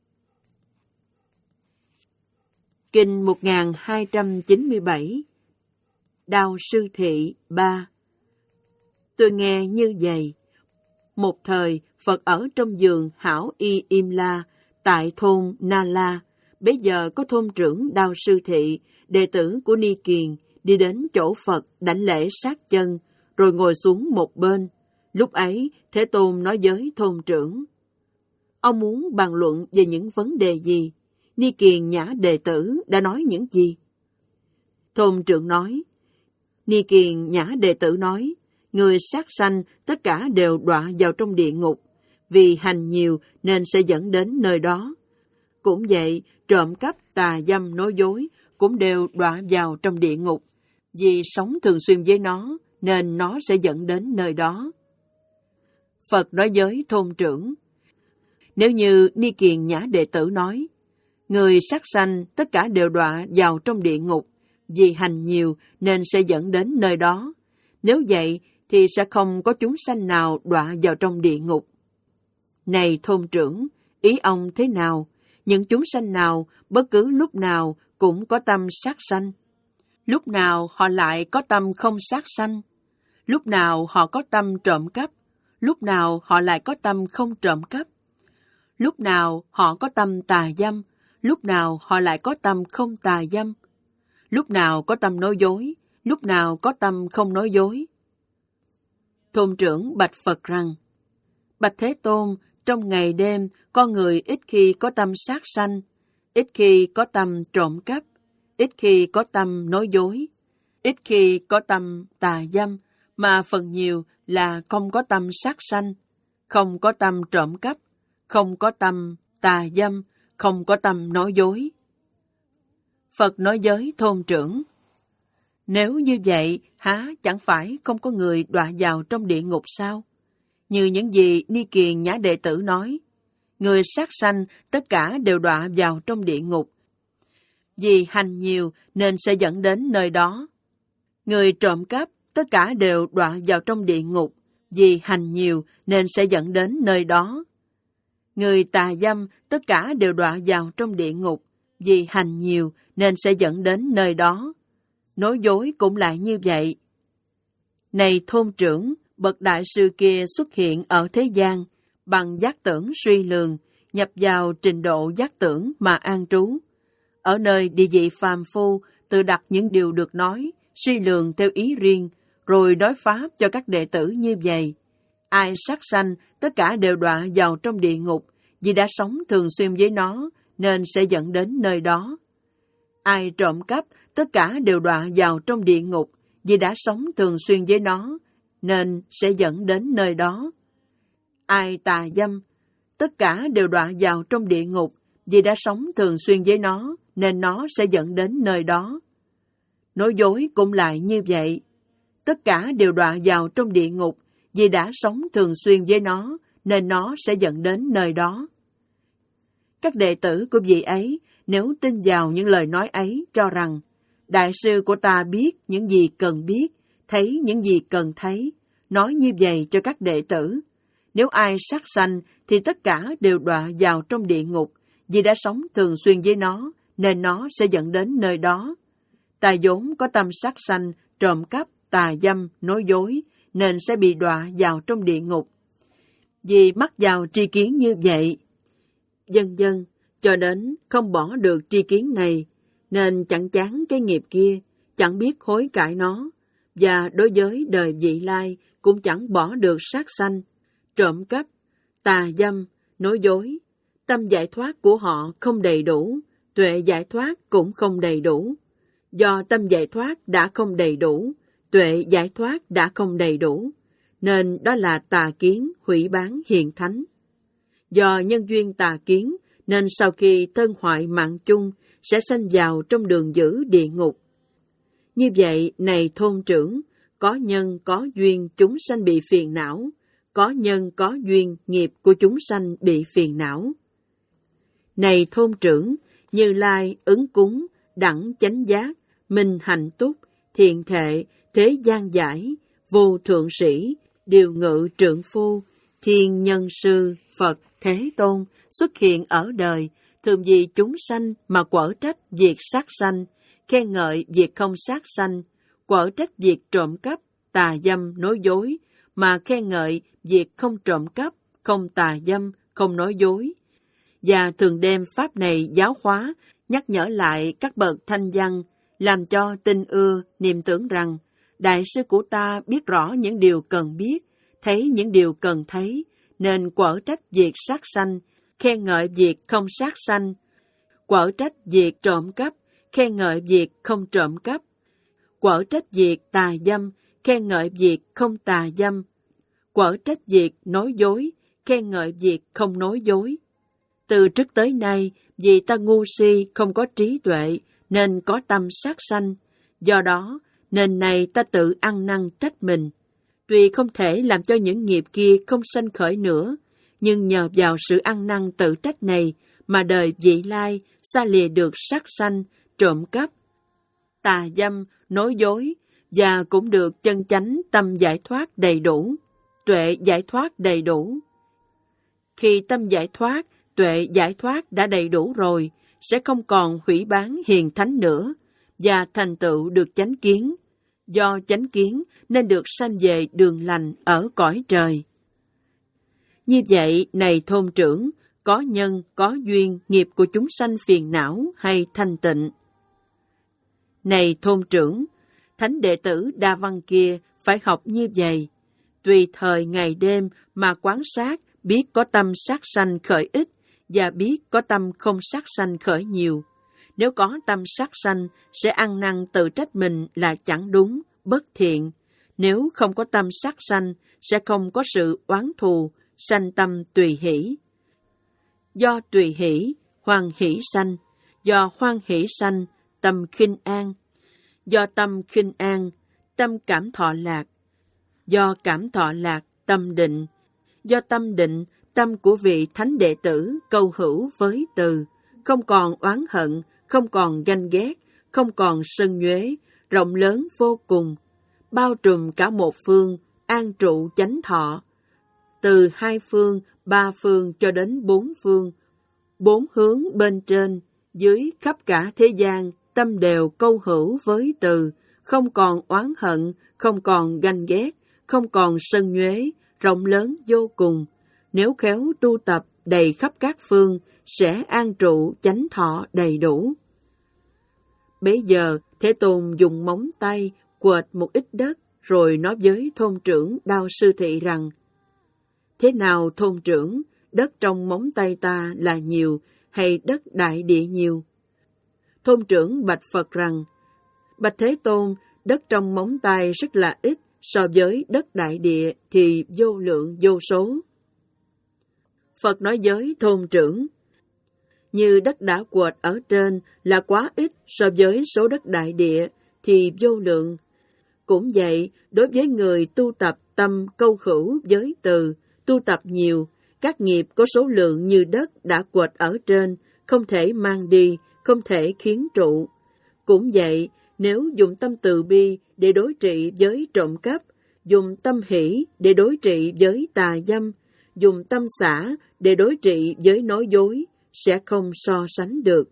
Kinh một nghìn hai trăm chín mươi bảy Đao Sư Thị ba. Tôi nghe như vậy. Một thời, Phật ở trong vườn Hảo Y Im La, tại thôn Na La. Bấy giờ có thôn trưởng Đao Sư Thị, đệ tử của Ni Kiền, đi đến chỗ Phật đảnh lễ sát chân, rồi ngồi xuống một bên. Lúc ấy, Thế Tôn nói với thôn trưởng, ông muốn bàn luận về những vấn đề gì? Ni Kiền nhã đệ tử đã nói những gì? Thôn trưởng nói, Ni Kiền nhã đệ tử nói, người sát sanh tất cả đều đọa vào trong địa ngục, vì hành nhiều nên sẽ dẫn đến nơi đó. Cũng vậy, trộm cắp, tà dâm, nói dối cũng đều đọa vào trong địa ngục, vì sống thường xuyên với nó nên nó sẽ dẫn đến nơi đó. Phật nói với thôn trưởng, nếu như Ni Kiền nhã đệ tử nói, người sát sanh tất cả đều đọa vào trong địa ngục, vì hành nhiều nên sẽ dẫn đến nơi đó. Nếu vậy thì sẽ không có chúng sanh nào đọa vào trong địa ngục. Này thôn trưởng, ý ông thế nào? Những chúng sanh nào bất cứ lúc nào cũng có tâm sát sanh? Lúc nào họ lại có tâm không sát sanh? Lúc nào họ có tâm trộm cắp? Lúc nào họ lại có tâm không trộm cắp? Lúc nào họ có tâm tà dâm? Lúc nào họ lại có tâm không tà dâm? Lúc nào có tâm nói dối? Lúc nào có tâm không nói dối? Thôn trưởng bạch Phật rằng, bạch Thế Tôn, trong ngày đêm, con người ít khi có tâm sát sanh, ít khi có tâm trộm cắp, ít khi có tâm nói dối, ít khi có tâm tà dâm, mà phần nhiều là không có tâm sát sanh, không có tâm trộm cắp, không có tâm tà dâm, không có tâm nói dối. Phật nói với thôn trưởng, nếu như vậy, há chẳng phải không có người đọa vào trong địa ngục sao? Như những gì Ni Kiền Nhã đệ tử nói, người sát sanh tất cả đều đọa vào trong địa ngục. Vì hành nhiều nên sẽ dẫn đến nơi đó. Người trộm cắp tất cả đều đọa vào trong địa ngục. Vì hành nhiều nên sẽ dẫn đến nơi đó. Người tà dâm tất cả đều đọa vào trong địa ngục. Vì hành nhiều nên sẽ dẫn đến nơi đó. Nói dối cũng lại như vậy. Này thôn trưởng, bậc đại sư kia xuất hiện ở thế gian, bằng giác tưởng suy lường, nhập vào trình độ giác tưởng mà an trú. Ở nơi địa vị phàm phu, tự đặt những điều được nói, suy lường theo ý riêng, rồi đối pháp cho các đệ tử như vậy. Ai sát sanh, tất cả đều đọa vào trong địa ngục, vì đã sống thường xuyên với nó, nên sẽ dẫn đến nơi đó. Ai trộm cắp, tất cả đều đọa vào trong địa ngục, vì đã sống thường xuyên với nó, nên sẽ dẫn đến nơi đó. Ai tà dâm, tất cả đều đọa vào trong địa ngục, vì đã sống thường xuyên với nó, nên nó sẽ dẫn đến nơi đó. Nói dối cũng lại như vậy. Tất cả đều đọa vào trong địa ngục, vì đã sống thường xuyên với nó, nên nó sẽ dẫn đến nơi đó. Các đệ tử của vị ấy, nếu tin vào những lời nói ấy, cho rằng, Đại sư của ta biết những gì cần biết, thấy những gì cần thấy, nói như vậy cho các đệ tử. Nếu ai sát sanh, thì tất cả đều đọa vào trong địa ngục, vì đã sống thường xuyên với nó, nên nó sẽ dẫn đến nơi đó. Ta vốn có tâm sát sanh, trộm cắp, tà dâm, nói dối, nên sẽ bị đọa vào trong địa ngục. Vì mắc vào tri kiến như vậy, dần dần, cho đến không bỏ được tri kiến này, nên chẳng chán cái nghiệp kia, chẳng biết hối cải nó, và đối với đời vị lai cũng chẳng bỏ được sát sanh, trộm cắp, tà dâm, nói dối. Tâm giải thoát của họ không đầy đủ, tuệ giải thoát cũng không đầy đủ. Do tâm giải thoát đã không đầy đủ, tuệ giải thoát đã không đầy đủ, nên đó là tà kiến hủy bán hiện thánh. Do nhân duyên tà kiến, nên sau khi thân hoại mạng chung, sẽ sanh vào trong đường dữ địa ngục. Như vậy, này thôn trưởng, có nhân có duyên chúng sanh bị phiền não, có nhân có duyên nghiệp của chúng sanh bị phiền não. Này thôn trưởng, Như Lai ứng cúng, đẳng chánh giác, minh hạnh túc, thiện thệ, thế gian giải, vô thượng sĩ, điều ngự trượng phu, thiên nhân sư, Phật, Thế Tôn xuất hiện ở đời, thường vì chúng sanh mà quở trách việc sát sanh, khen ngợi việc không sát sanh, quở trách việc trộm cắp, tà dâm, nói dối, mà khen ngợi việc không trộm cắp, không tà dâm, không nói dối. Và thường đem pháp này giáo hóa, nhắc nhở lại các bậc thanh văn, làm cho tin ưa, niệm tưởng rằng, Đại sư của ta biết rõ những điều cần biết, thấy những điều cần thấy, nên quở trách việc sát sanh, khen ngợi việc không sát sanh, quở trách việc trộm cắp, khen ngợi việc không trộm cắp, quở trách việc tà dâm, khen ngợi việc không tà dâm, quở trách việc nói dối, khen ngợi việc không nói dối. Từ trước tới nay, vì ta ngu si không có trí tuệ, nên có tâm sát sanh, do đó, nên này ta tự ăn năn trách mình. Tuy không thể làm cho những nghiệp kia không sanh khởi nữa, nhưng nhờ vào sự ăn năn tự trách này mà đời vị lai xa lìa được sát sanh, trộm cắp, tà dâm, nói dối, và cũng được chân chánh tâm giải thoát đầy đủ, tuệ giải thoát đầy đủ. Khi tâm giải thoát, tuệ giải thoát đã đầy đủ rồi, sẽ không còn hủy bán hiền thánh nữa, và thành tựu được chánh kiến. Do chánh kiến nên được sanh về đường lành ở cõi trời. Như vậy, này thôn trưởng, có nhân, có duyên, nghiệp của chúng sanh phiền não hay thanh tịnh. Này thôn trưởng, thánh đệ tử Đa Văn kia phải học như vậy. Tùy thời ngày đêm mà quán sát, biết có tâm sát sanh khởi ít và biết có tâm không sát sanh khởi nhiều. Nếu có tâm sát sanh, sẽ ăn năn tự trách mình là chẳng đúng, bất thiện. Nếu không có tâm sát sanh, sẽ không có sự oán thù, sanh tâm tùy hỷ. Do tùy hỷ, hoan hỷ sanh. Do hoan hỷ sanh, tâm khinh an. Do tâm khinh an, tâm cảm thọ lạc. Do cảm thọ lạc, tâm định. Do tâm định, tâm của vị thánh đệ tử câu hữu với từ, không còn oán hận, không còn ganh ghét, không còn sân nhuế, rộng lớn vô cùng, bao trùm cả một phương, an trụ chánh thọ. Từ hai phương, ba phương cho đến bốn phương, bốn hướng bên trên, dưới khắp cả thế gian, tâm đều câu hữu với từ, không còn oán hận, không còn ganh ghét, không còn sân nhuế, rộng lớn vô cùng. Nếu khéo tu tập đầy khắp các phương, sẽ an trụ chánh thọ đầy đủ. Bấy giờ, Thế Tôn dùng móng tay quệt một ít đất, rồi nói với thôn trưởng Đao Sư Thị rằng: Thế nào thôn trưởng, đất trong móng tay ta là nhiều, hay đất đại địa nhiều? Thôn trưởng bạch Phật rằng: Bạch Thế Tôn, đất trong móng tay rất là ít, so với đất đại địa thì vô lượng vô số. Phật nói với thôn trưởng: Như đất đã quệt ở trên là quá ít, so với số đất đại địa thì vô lượng. Cũng vậy, đối với người tu tập tâm câu hữu với từ, tu tập nhiều, các nghiệp có số lượng như đất đã quệt ở trên, không thể mang đi, không thể khiến trụ. Cũng vậy, nếu dùng tâm từ bi để đối trị với trộm cắp, dùng tâm hỷ để đối trị với tà dâm, dùng tâm xả để đối trị với nói dối, sẽ không so sánh được.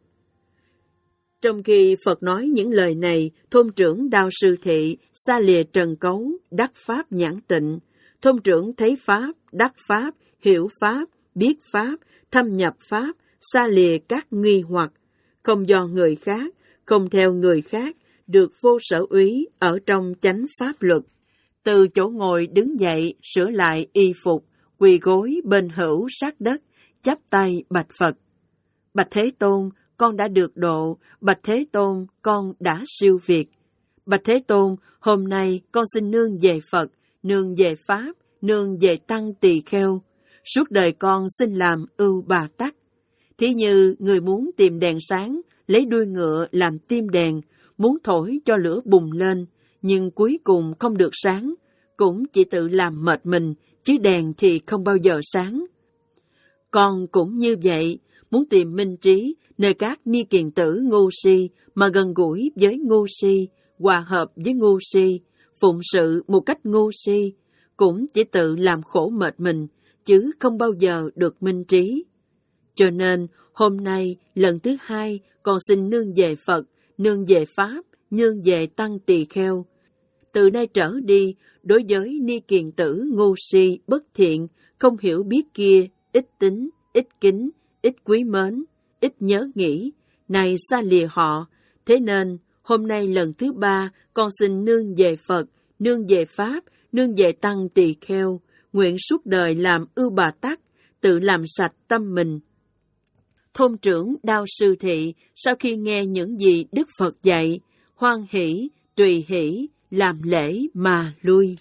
Trong khi Phật nói những lời này, thôn trưởng Đao Sư Thị xa lìa trần cấu, đắc pháp nhãn tịnh. Thôn trưởng thấy pháp, đắc pháp, hiểu pháp, biết pháp, thâm nhập pháp, xa lìa các nghi hoặc, không do người khác, không theo người khác, được vô sở úy ở trong chánh pháp luật. Từ chỗ ngồi đứng dậy, sửa lại y phục, quỳ gối bên hữu sát đất, chắp tay bạch Phật: Bạch Thế Tôn, con đã được độ. Bạch Thế Tôn, con đã siêu việt. Bạch Thế Tôn, hôm nay con xin nương về Phật, nương về Pháp, nương về Tăng Tỳ Kheo. Suốt đời con xin làm ưu bà tắc. Thí như người muốn tìm đèn sáng, lấy đuôi ngựa làm tim đèn, muốn thổi cho lửa bùng lên, nhưng cuối cùng không được sáng, cũng chỉ tự làm mệt mình, chứ đèn thì không bao giờ sáng. Con cũng như vậy, muốn tìm minh trí nơi các ni kiền tử ngu si mà gần gũi với ngu si, hòa hợp với ngu si, phụng sự một cách ngu si, cũng chỉ tự làm khổ mệt mình, chứ không bao giờ được minh trí. Cho nên, hôm nay, lần thứ hai, con xin nương về Phật, nương về Pháp, nương về Tăng Tỳ Kheo. Từ nay trở đi, đối với ni kiền tử ngu si, bất thiện, không hiểu biết kia, ít tính, ít kính, ít quý mến, ít nhớ nghĩ, này xa lìa họ. Thế nên, hôm nay lần thứ ba, con xin nương về Phật, nương về Pháp, nương về Tăng Tỳ Kheo, nguyện suốt đời làm ưu bà tắc, tự làm sạch tâm mình. Thôn trưởng Đao Sư Thị, sau khi nghe những gì Đức Phật dạy, hoan hỷ, tùy hỷ, làm lễ mà lui.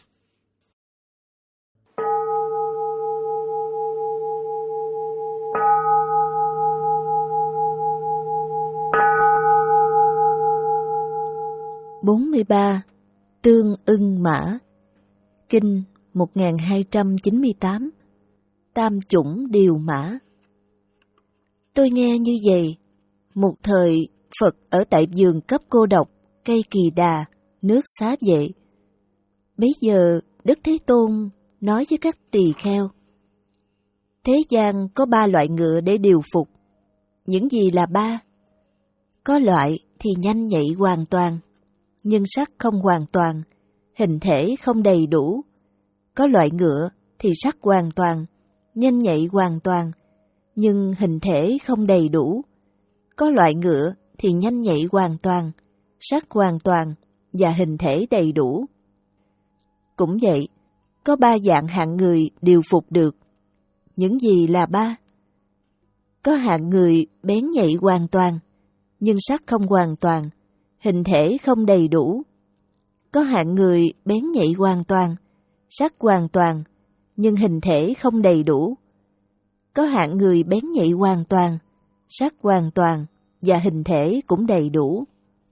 bốn mươi ba. Tương ưng mã. Kinh một nghìn hai trăm chín mươi tám. Tam chủng điều mã. Tôi nghe như vậy, một thời Phật ở tại vườn cấp cô độc, cây kỳ đà, nước xá vệ. Bấy giờ Đức Thế Tôn nói với các tỳ kheo: Thế gian có ba loại ngựa để điều phục. Những gì là ba? Có loại thì nhanh nhạy hoàn toàn, nhưng sắc không hoàn toàn, hình thể không đầy đủ. Có loại ngựa thì sắc hoàn toàn, nhanh nhạy hoàn toàn, nhưng hình thể không đầy đủ. Có loại ngựa thì nhanh nhạy hoàn toàn, sắc hoàn toàn và hình thể đầy đủ. Cũng vậy, có ba dạng hạng người điều phục được. Những gì là ba? Có hạng người bén nhạy hoàn toàn, nhưng sắc không hoàn toàn, hình thể không đầy đủ. Có hạng người bén nhạy hoàn toàn, sắc hoàn toàn, nhưng hình thể không đầy đủ. Có hạng người bén nhạy hoàn toàn, sắc hoàn toàn và hình thể cũng đầy đủ.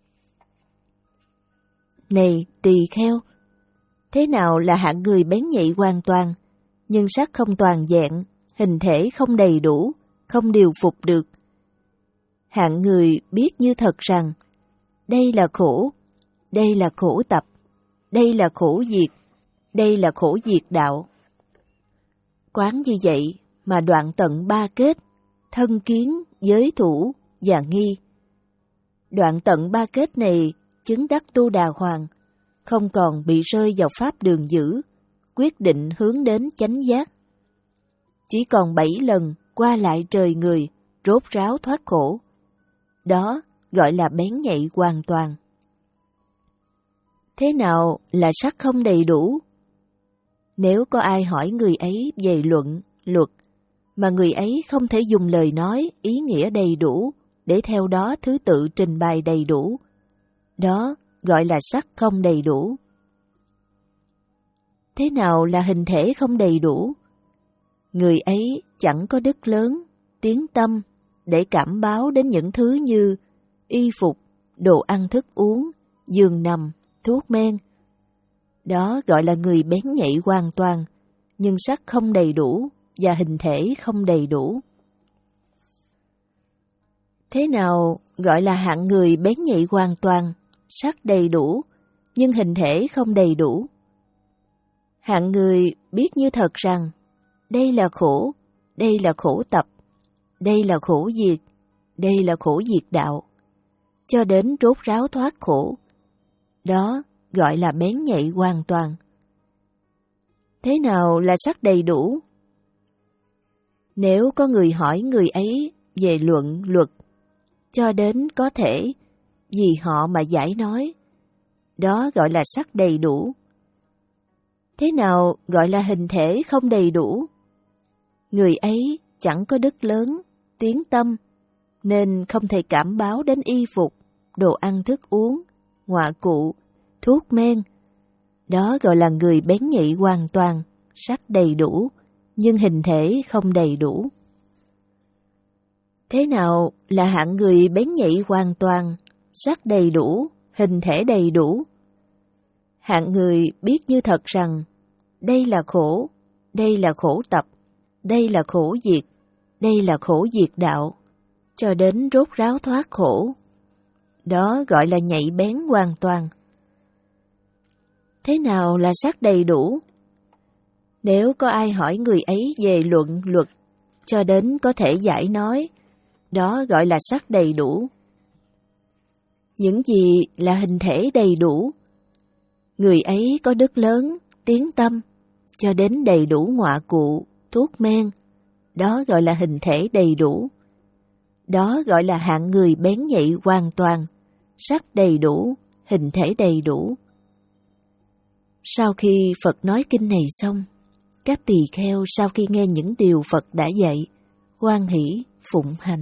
Này tỳ kheo, thế nào là hạng người bén nhạy hoàn toàn, nhưng sắc không toàn vẹn, hình thể không đầy đủ, không điều phục được? Hạng người biết như thật rằng, đây là khổ, đây là khổ tập, đây là khổ diệt, đây là khổ diệt đạo. Quán như vậy mà đoạn tận ba kết, thân kiến, giới thủ và nghi. Đoạn tận ba kết này chứng đắc tu đà hoàng, không còn bị rơi vào pháp đường dữ, quyết định hướng đến chánh giác. Chỉ còn bảy lần qua lại trời người, rốt ráo thoát khổ. Đó gọi là bén nhạy hoàn toàn. Thế nào là sắc không đầy đủ? Nếu có ai hỏi người ấy về luận, luật, mà người ấy không thể dùng lời nói, ý nghĩa đầy đủ, để theo đó thứ tự trình bày đầy đủ, đó gọi là sắc không đầy đủ. Thế nào là hình thể không đầy đủ? Người ấy chẳng có đức lớn, tiếng tâm, để cảm báo đến những thứ như y phục, đồ ăn thức uống, giường nằm, thuốc men. Đó gọi là người bén nhạy hoàn toàn, nhưng sắc không đầy đủ và hình thể không đầy đủ. Thế nào gọi là hạng người bén nhạy hoàn toàn, sắc đầy đủ, nhưng hình thể không đầy đủ? Hạng người biết như thật rằng, đây là khổ, đây là khổ tập, đây là khổ diệt, đây là khổ diệt đạo, cho đến rốt ráo thoát khổ. Đó gọi là bén nhạy hoàn toàn. Thế nào là sắc đầy đủ? Nếu có người hỏi người ấy về luận, luật, cho đến có thể vì họ mà giải nói, đó gọi là sắc đầy đủ. Thế nào gọi là hình thể không đầy đủ? Người ấy chẳng có đức lớn, tiếng tâm, nên không thể cảm báo đến y phục, đồ ăn thức uống, ngoại cụ, thuốc men. Đó gọi là người bén nhạy hoàn toàn, sắc đầy đủ, nhưng hình thể không đầy đủ. Thế nào là hạng người bén nhạy hoàn toàn, sắc đầy đủ, hình thể đầy đủ? Hạng người biết như thật rằng, đây là khổ, đây là khổ tập, đây là khổ diệt, đây là khổ diệt đạo, cho đến rốt ráo thoát khổ. Đó gọi là nhạy bén hoàn toàn. Thế nào là sắc đầy đủ? Nếu có ai hỏi người ấy về luận, luật, cho đến có thể giải nói, đó gọi là sắc đầy đủ. Những gì là hình thể đầy đủ? Người ấy có đức lớn, tiếng tâm, cho đến đầy đủ ngoại cụ, thuốc men. Đó gọi là hình thể đầy đủ. Đó gọi là hạng người bén nhạy hoàn toàn, sắc đầy đủ, hình thể đầy đủ. Sau khi Phật nói kinh này xong, các tỳ kheo sau khi nghe những điều Phật đã dạy, hoan hỷ phụng hành.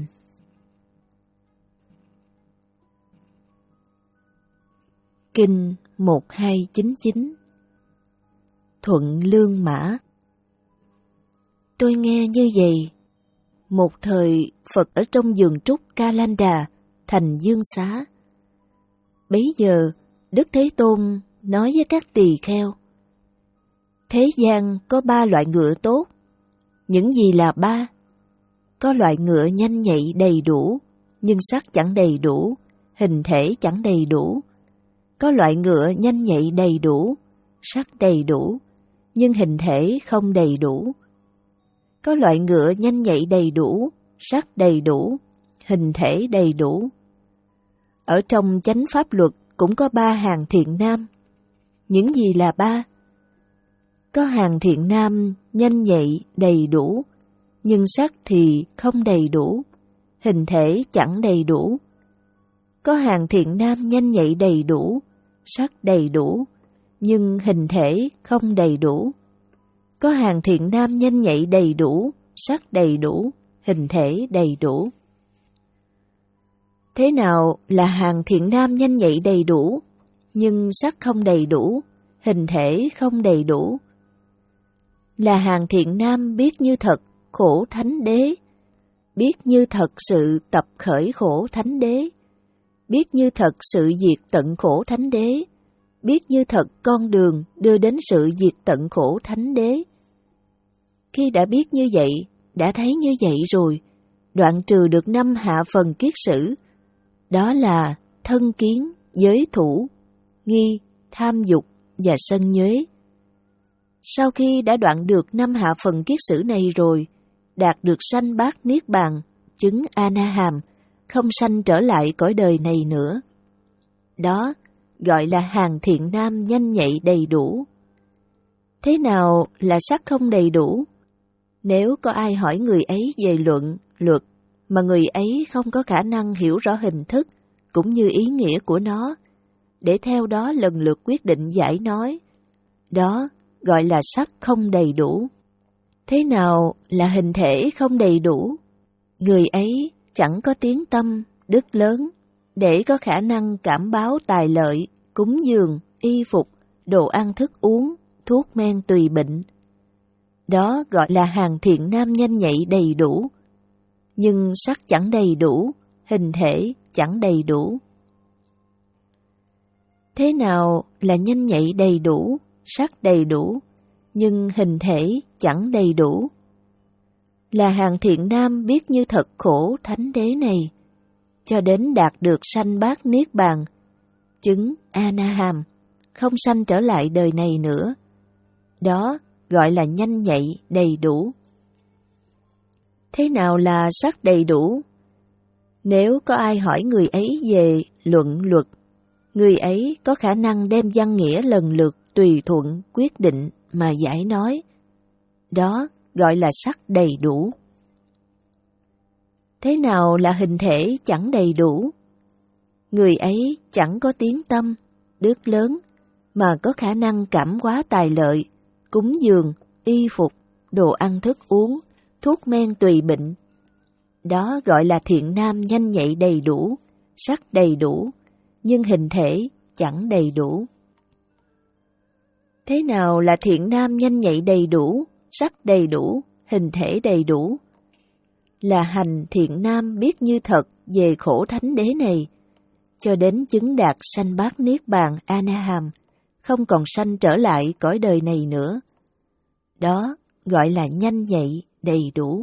Kinh một hai chín chín. Thuận Lương Mã. Tôi nghe như vậy. Một thời Phật ở trong vườn trúc Kalanda, thành Dương Xá. Bấy giờ Đức Thế Tôn nói với các tỳ kheo: thế gian có ba loại ngựa tốt. Những gì là ba? Có loại ngựa nhanh nhạy đầy đủ, nhưng sắc chẳng đầy đủ, hình thể chẳng đầy đủ. Có loại ngựa nhanh nhạy đầy đủ, sắc đầy đủ, nhưng hình thể không đầy đủ. Có loại ngựa nhanh nhạy đầy đủ, sắc đầy đủ, hình thể đầy đủ. Ở trong chánh pháp luật cũng có ba hàng thiện nam. Những gì là ba? Có hàng thiện nam nhanh nhạy đầy đủ, nhưng sắc thì không đầy đủ, hình thể chẳng đầy đủ. Có hàng thiện nam nhanh nhạy đầy đủ, sắc đầy đủ, nhưng hình thể không đầy đủ. Có hàng thiện nam nhanh nhạy đầy đủ, sắc đầy đủ, hình thể đầy đủ. Thế nào là hàng thiện nam nhanh nhạy đầy đủ, nhưng sắc không đầy đủ, hình thể không đầy đủ? Là hàng thiện nam biết như thật khổ thánh đế, biết như thật sự tập khởi khổ thánh đế, biết như thật sự diệt tận khổ thánh đế, biết như thật con đường đưa đến sự diệt tận khổ thánh đế. Khi đã biết như vậy, đã thấy như vậy rồi, đoạn trừ được năm hạ phần kiết sử, đó là thân kiến, giới thủ, nghi, tham dục và sân nhuế. Sau khi đã đoạn được năm hạ phần kiết sử này rồi, đạt được sanh bát niết bàn, chứng A-na-hàm, không sanh trở lại cõi đời này nữa. Đó gọi là hàng thiện nam nhanh nhạy đầy đủ. Thế nào là sắc không đầy đủ? Nếu có ai hỏi người ấy về luận, luật, mà người ấy không có khả năng hiểu rõ hình thức cũng như ý nghĩa của nó, để theo đó lần lượt quyết định giải nói, đó gọi là sắc không đầy đủ. Thế nào là hình thể không đầy đủ? Người ấy chẳng có tiếng tâm, đức lớn, để có khả năng cảm báo tài lợi, cúng dường, y phục, đồ ăn thức uống, thuốc men tùy bệnh. Đó gọi là hàng thiện nam nhanh nhạy đầy đủ. Nhưng sắc chẳng đầy đủ, hình thể chẳng đầy đủ. Thế nào là nhanh nhạy đầy đủ, sắc đầy đủ, nhưng hình thể chẳng đầy đủ? Là hàng thiện nam biết như thật khổ thánh đế này, cho đến đạt được sanh bát niết bàn, chứng A-na-hàm, không sanh trở lại đời này nữa. Đó gọi là nhanh nhạy đầy đủ. Thế nào là sắc đầy đủ? Nếu có ai hỏi người ấy về luận luật, người ấy có khả năng đem văn nghĩa lần lượt tùy thuận quyết định mà giải nói. Đó gọi là sắc đầy đủ. Thế nào là hình thể chẳng đầy đủ? Người ấy chẳng có tiếng tâm, đức lớn, mà có khả năng cảm hóa tài lợi, cúng dường, y phục, đồ ăn thức uống, thuốc men tùy bệnh. Đó gọi là thiện nam nhanh nhạy đầy đủ, sắc đầy đủ, nhưng hình thể chẳng đầy đủ. Thế nào là thiện nam nhanh nhạy đầy đủ, sắc đầy đủ, hình thể đầy đủ? Là hành thiện nam biết như thật về khổ thánh đế này, cho đến chứng đạt sanh bát niết bàn A-na-hàm, không còn sanh trở lại cõi đời này nữa. Đó gọi là nhanh nhạy đầy đủ.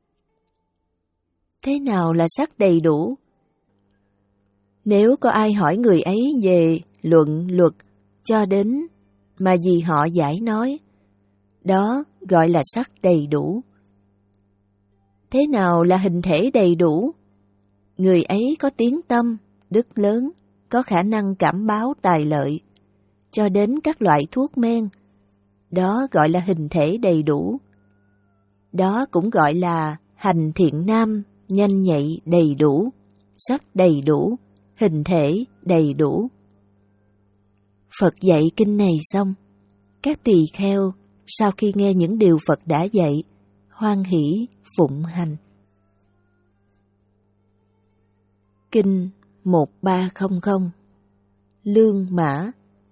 Thế nào là sắc đầy đủ? Nếu có ai hỏi người ấy về luận luật cho đến mà gì họ giải nói, đó gọi là sắc đầy đủ. Thế nào là hình thể đầy đủ? Người ấy có tiếng tâm, đức lớn, có khả năng cảm báo tài lợi, cho đến các loại thuốc men, đó gọi là hình thể đầy đủ. Đó cũng gọi là hành thiện nam, nhanh nhạy đầy đủ, sắc đầy đủ, hình thể đầy đủ. Phật dạy kinh này xong, các tỳ kheo sau khi nghe những điều Phật đã dạy, hoan hỷ phụng hành. Kinh một ba không không Lương Mã.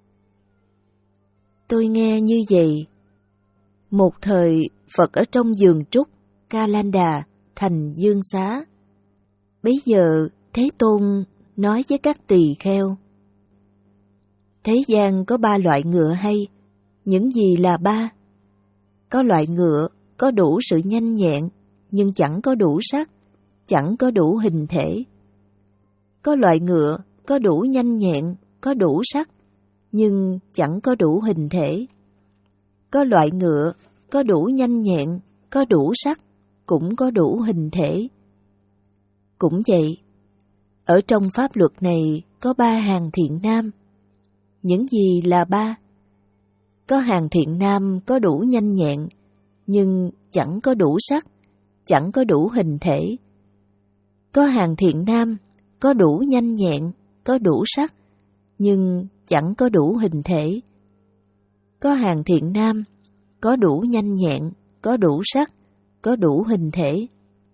Tôi nghe như vậy. Một thời Phật ở trong vườn trúc Kalanda, thành Dương Xá. Bấy giờ Thế Tôn nói với các tỳ kheo: thế gian có ba loại ngựa hay. Những gì là ba? Có loại ngựa có đủ sự nhanh nhẹn, nhưng chẳng có đủ sắc, chẳng có đủ hình thể. Có loại ngựa có đủ nhanh nhẹn, có đủ sắc, nhưng chẳng có đủ hình thể. Có loại ngựa có đủ nhanh nhẹn, có đủ sắc, cũng có đủ hình thể. Cũng vậy, ở trong pháp luật này có ba hàng thiện nam. Những gì là ba? Có hàng thiện nam có đủ nhanh nhẹn, nhưng chẳng có đủ sắc, chẳng có đủ hình thể. Có hàng thiện nam có đủ nhanh nhẹn, có đủ sắc, nhưng chẳng có đủ hình thể. Có hàng thiện nam có đủ nhanh nhẹn, có đủ sắc, có đủ hình thể.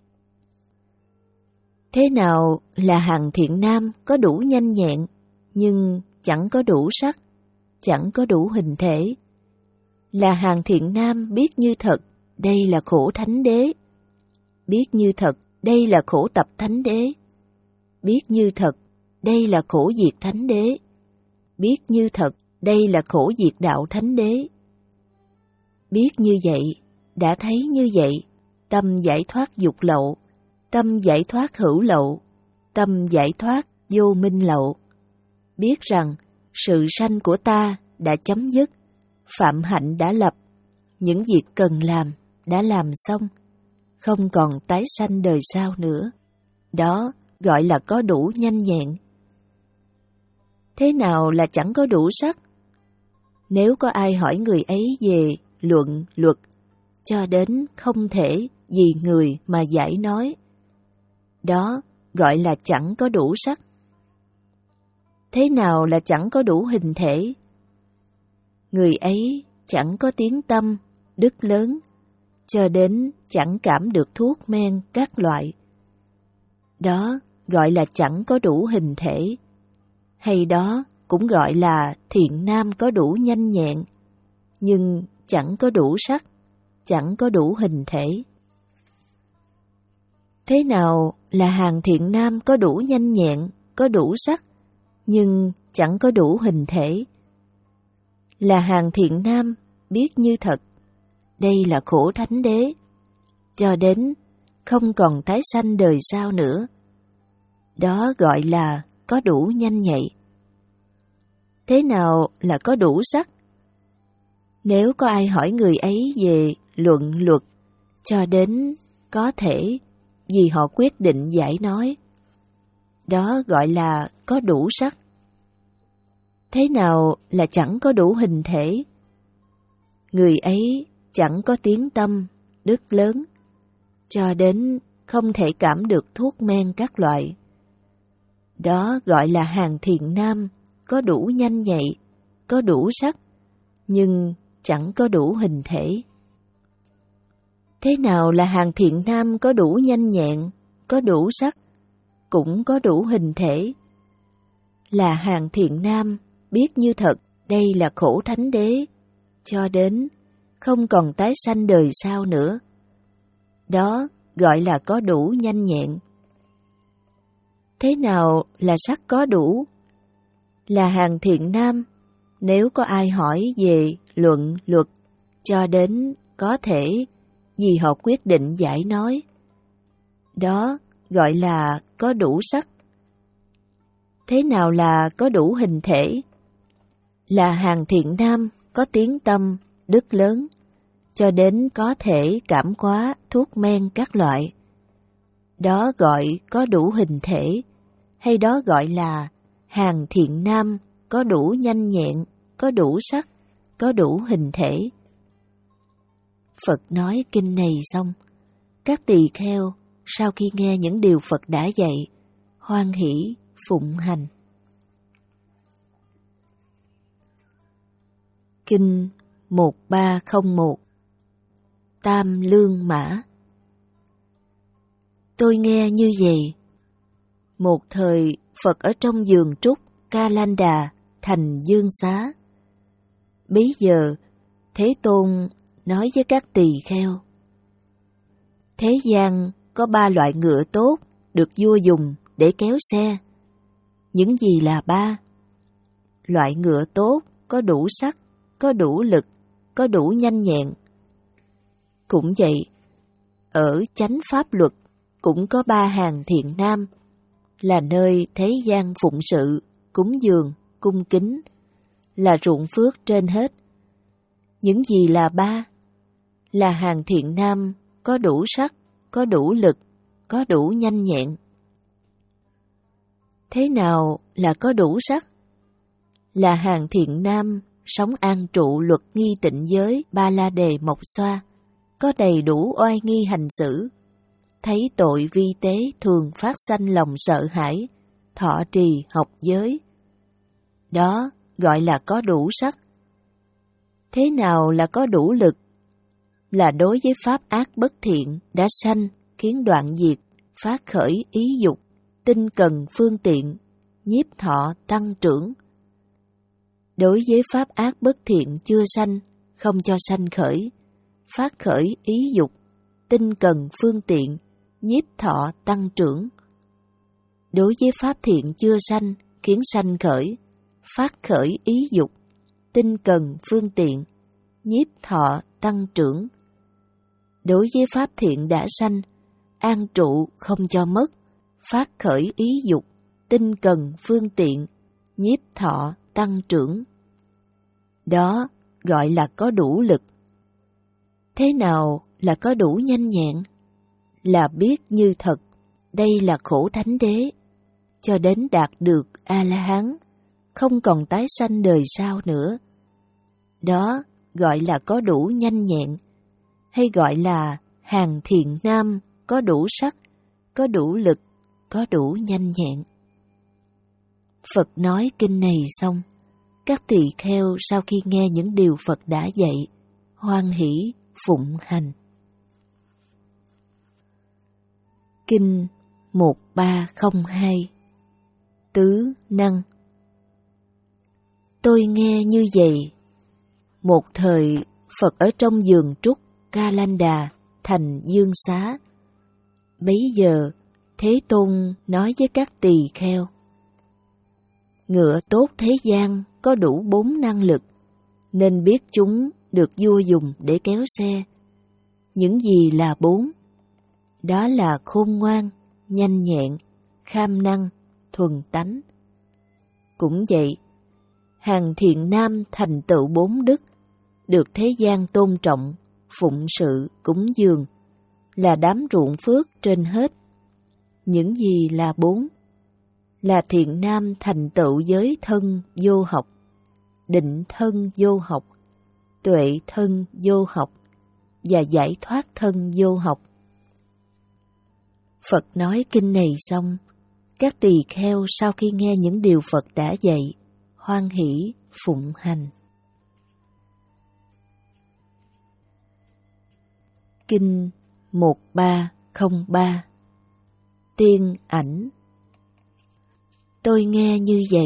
Thế nào là hàng thiện nam có đủ nhanh nhẹn, nhưng chẳng có đủ sắc, chẳng có đủ hình thể? Là hàng thiện nam biết như thật, đây là khổ thánh đế. Biết như thật, đây là khổ tập thánh đế. Biết như thật, đây là khổ diệt thánh đế. Biết như thật, đây là khổ diệt đạo thánh đế. Biết như vậy, đã thấy như vậy, tâm giải thoát dục lậu, tâm giải thoát hữu lậu, tâm giải thoát vô minh lậu. Biết rằng sự sanh của ta đã chấm dứt, phạm hạnh đã lập, những việc cần làm đã làm xong, không còn tái sanh đời sau nữa. Đó gọi là có đủ nhanh nhẹn. Thế nào là chẳng có đủ sắc? Nếu có ai hỏi người ấy về luận luật, cho đến không thể vì người mà giải nói, đó gọi là chẳng có đủ sắc. Thế nào là chẳng có đủ hình thể? Người ấy chẳng có tiếng tâm, đức lớn, cho đến chẳng cảm được thuốc men các loại. Đó gọi là chẳng có đủ hình thể. Hay đó cũng gọi là thiện nam có đủ nhanh nhẹn, nhưng chẳng có đủ sắc, chẳng có đủ hình thể. Thế nào là hàng thiện nam có đủ nhanh nhẹn, có đủ sắc, nhưng chẳng có đủ hình thể? Là hàng thiện nam biết như thật, đây là khổ thánh đế, cho đến không còn tái sanh đời sau nữa. Đó gọi là có đủ nhanh nhạy. Thế nào là có đủ sắc? Nếu có ai hỏi người ấy về luận luật, cho đến có thể vì họ quyết định giải nói, đó gọi là có đủ sắc. Thế nào là chẳng có đủ hình thể? Người ấy chẳng có tiếng tâm, đức lớn, cho đến không thể cảm được thuốc men các loại. Đó gọi là hàng thiện nam, có đủ nhanh nhạy, có đủ sắc, nhưng chẳng có đủ hình thể. Thế nào là hàng thiện nam có đủ nhanh nhẹn, có đủ sắc, cũng có đủ hình thể? Là hàng thiện nam biết như thật, đây là khổ thánh đế, cho đến không còn tái sanh đời sau nữa. Đó gọi là có đủ nhanh nhẹn. Thế nào là sắc có đủ? Là hàng thiện nam, nếu có ai hỏi về luận luật, cho đến có thể vì họ quyết định giải nói, đó gọi là có đủ sắc. Thế nào là có đủ hình thể? Là hàng thiện nam có tiếng tâm, đức lớn, cho đến có thể cảm hóa thuốc men các loại. Đó gọi có đủ hình thể, hay đó gọi là hàng thiện nam có đủ nhanh nhẹn, có đủ sắc, có đủ hình thể. Phật nói kinh này xong, các tỳ kheo sau khi nghe những điều Phật đã dạy, hoan hỷ phụng hành. Kinh một ba không một Tam Lương Mã. Tôi nghe như vậy. Một thời Phật ở trong vườn trúc Ca-lan-đà, thành Dương Xá. Bấy giờ Thế Tôn nói với các tỳ kheo: thế gian có ba loại ngựa tốt được vua dùng để kéo xe. Những gì là ba? Loại ngựa tốt có đủ sắc, có đủ lực, có đủ nhanh nhẹn. Cũng vậy, ở chánh pháp luật cũng có ba hàng thiện nam, là nơi thế gian phụng sự, cúng dường, cung kính, là ruộng phước trên hết. Những gì là ba? Là hàng thiện nam có đủ sắc, có đủ lực, có đủ nhanh nhẹn. Thế nào là có đủ sắc? Là hàng thiện nam, sống an trụ luật nghi tịnh giới ba la đề mộc xoa, có đầy đủ oai nghi hành xử, thấy tội vi tế thường phát sanh lòng sợ hãi, thọ trì học giới. Đó gọi là có đủ sắc. Thế nào là có đủ lực? Là đối với pháp ác bất thiện đã sanh, khiến đoạn diệt, phát khởi ý dục, tinh cần phương tiện, nhiếp thọ tăng trưởng. Đối với pháp ác bất thiện chưa sanh, không cho sanh khởi, phát khởi ý dục, tinh cần phương tiện, nhiếp thọ tăng trưởng. Đối với pháp thiện chưa sanh, khiến sanh khởi, phát khởi ý dục, tinh cần phương tiện, nhiếp thọ tăng trưởng. Đối với pháp thiện đã sanh, an trụ không cho mất, phát khởi ý dục, tinh cần phương tiện, nhiếp thọ tăng trưởng. Đó gọi là có đủ lực. Thế nào là có đủ nhanh nhẹn? Là biết như thật, đây là khổ thánh đế, cho đến đạt được A-la-hán, không còn tái sanh đời sau nữa. Đó gọi là có đủ nhanh nhẹn, hay gọi là hàng thiện nam, có đủ sắc, có đủ lực, có đủ nhanh nhẹn. Phật nói kinh này xong, các tỳ kheo sau khi nghe những điều Phật đã dạy, hoan hỷ phụng hành. Kinh một ba không hai Tứ Năng. Tôi nghe như vậy. Một thời, Phật ở trong vườn trúc Ca-lan-đà, thành Dương Xá. Bấy giờ, Thế Tôn nói với các tỳ kheo: ngựa tốt thế gian có đủ bốn năng lực, nên biết chúng được vua dùng để kéo xe. Những gì là bốn? Đó là khôn ngoan, nhanh nhẹn, kham năng, thuần tánh. Cũng vậy, hàng thiện nam thành tựu bốn đức, được thế gian tôn trọng, phụng sự, cúng dường, là đám ruộng phước trên hết. Những gì là bốn? Là thiện nam thành tựu giới thân vô học, định thân vô học, tuệ thân vô học, và giải thoát thân vô học. Phật nói kinh này xong, các tỳ kheo sau khi nghe những điều Phật đã dạy, hoan hỷ phụng hành. Kinh một ba không ba Tiên ảnh. Tôi nghe như vậy.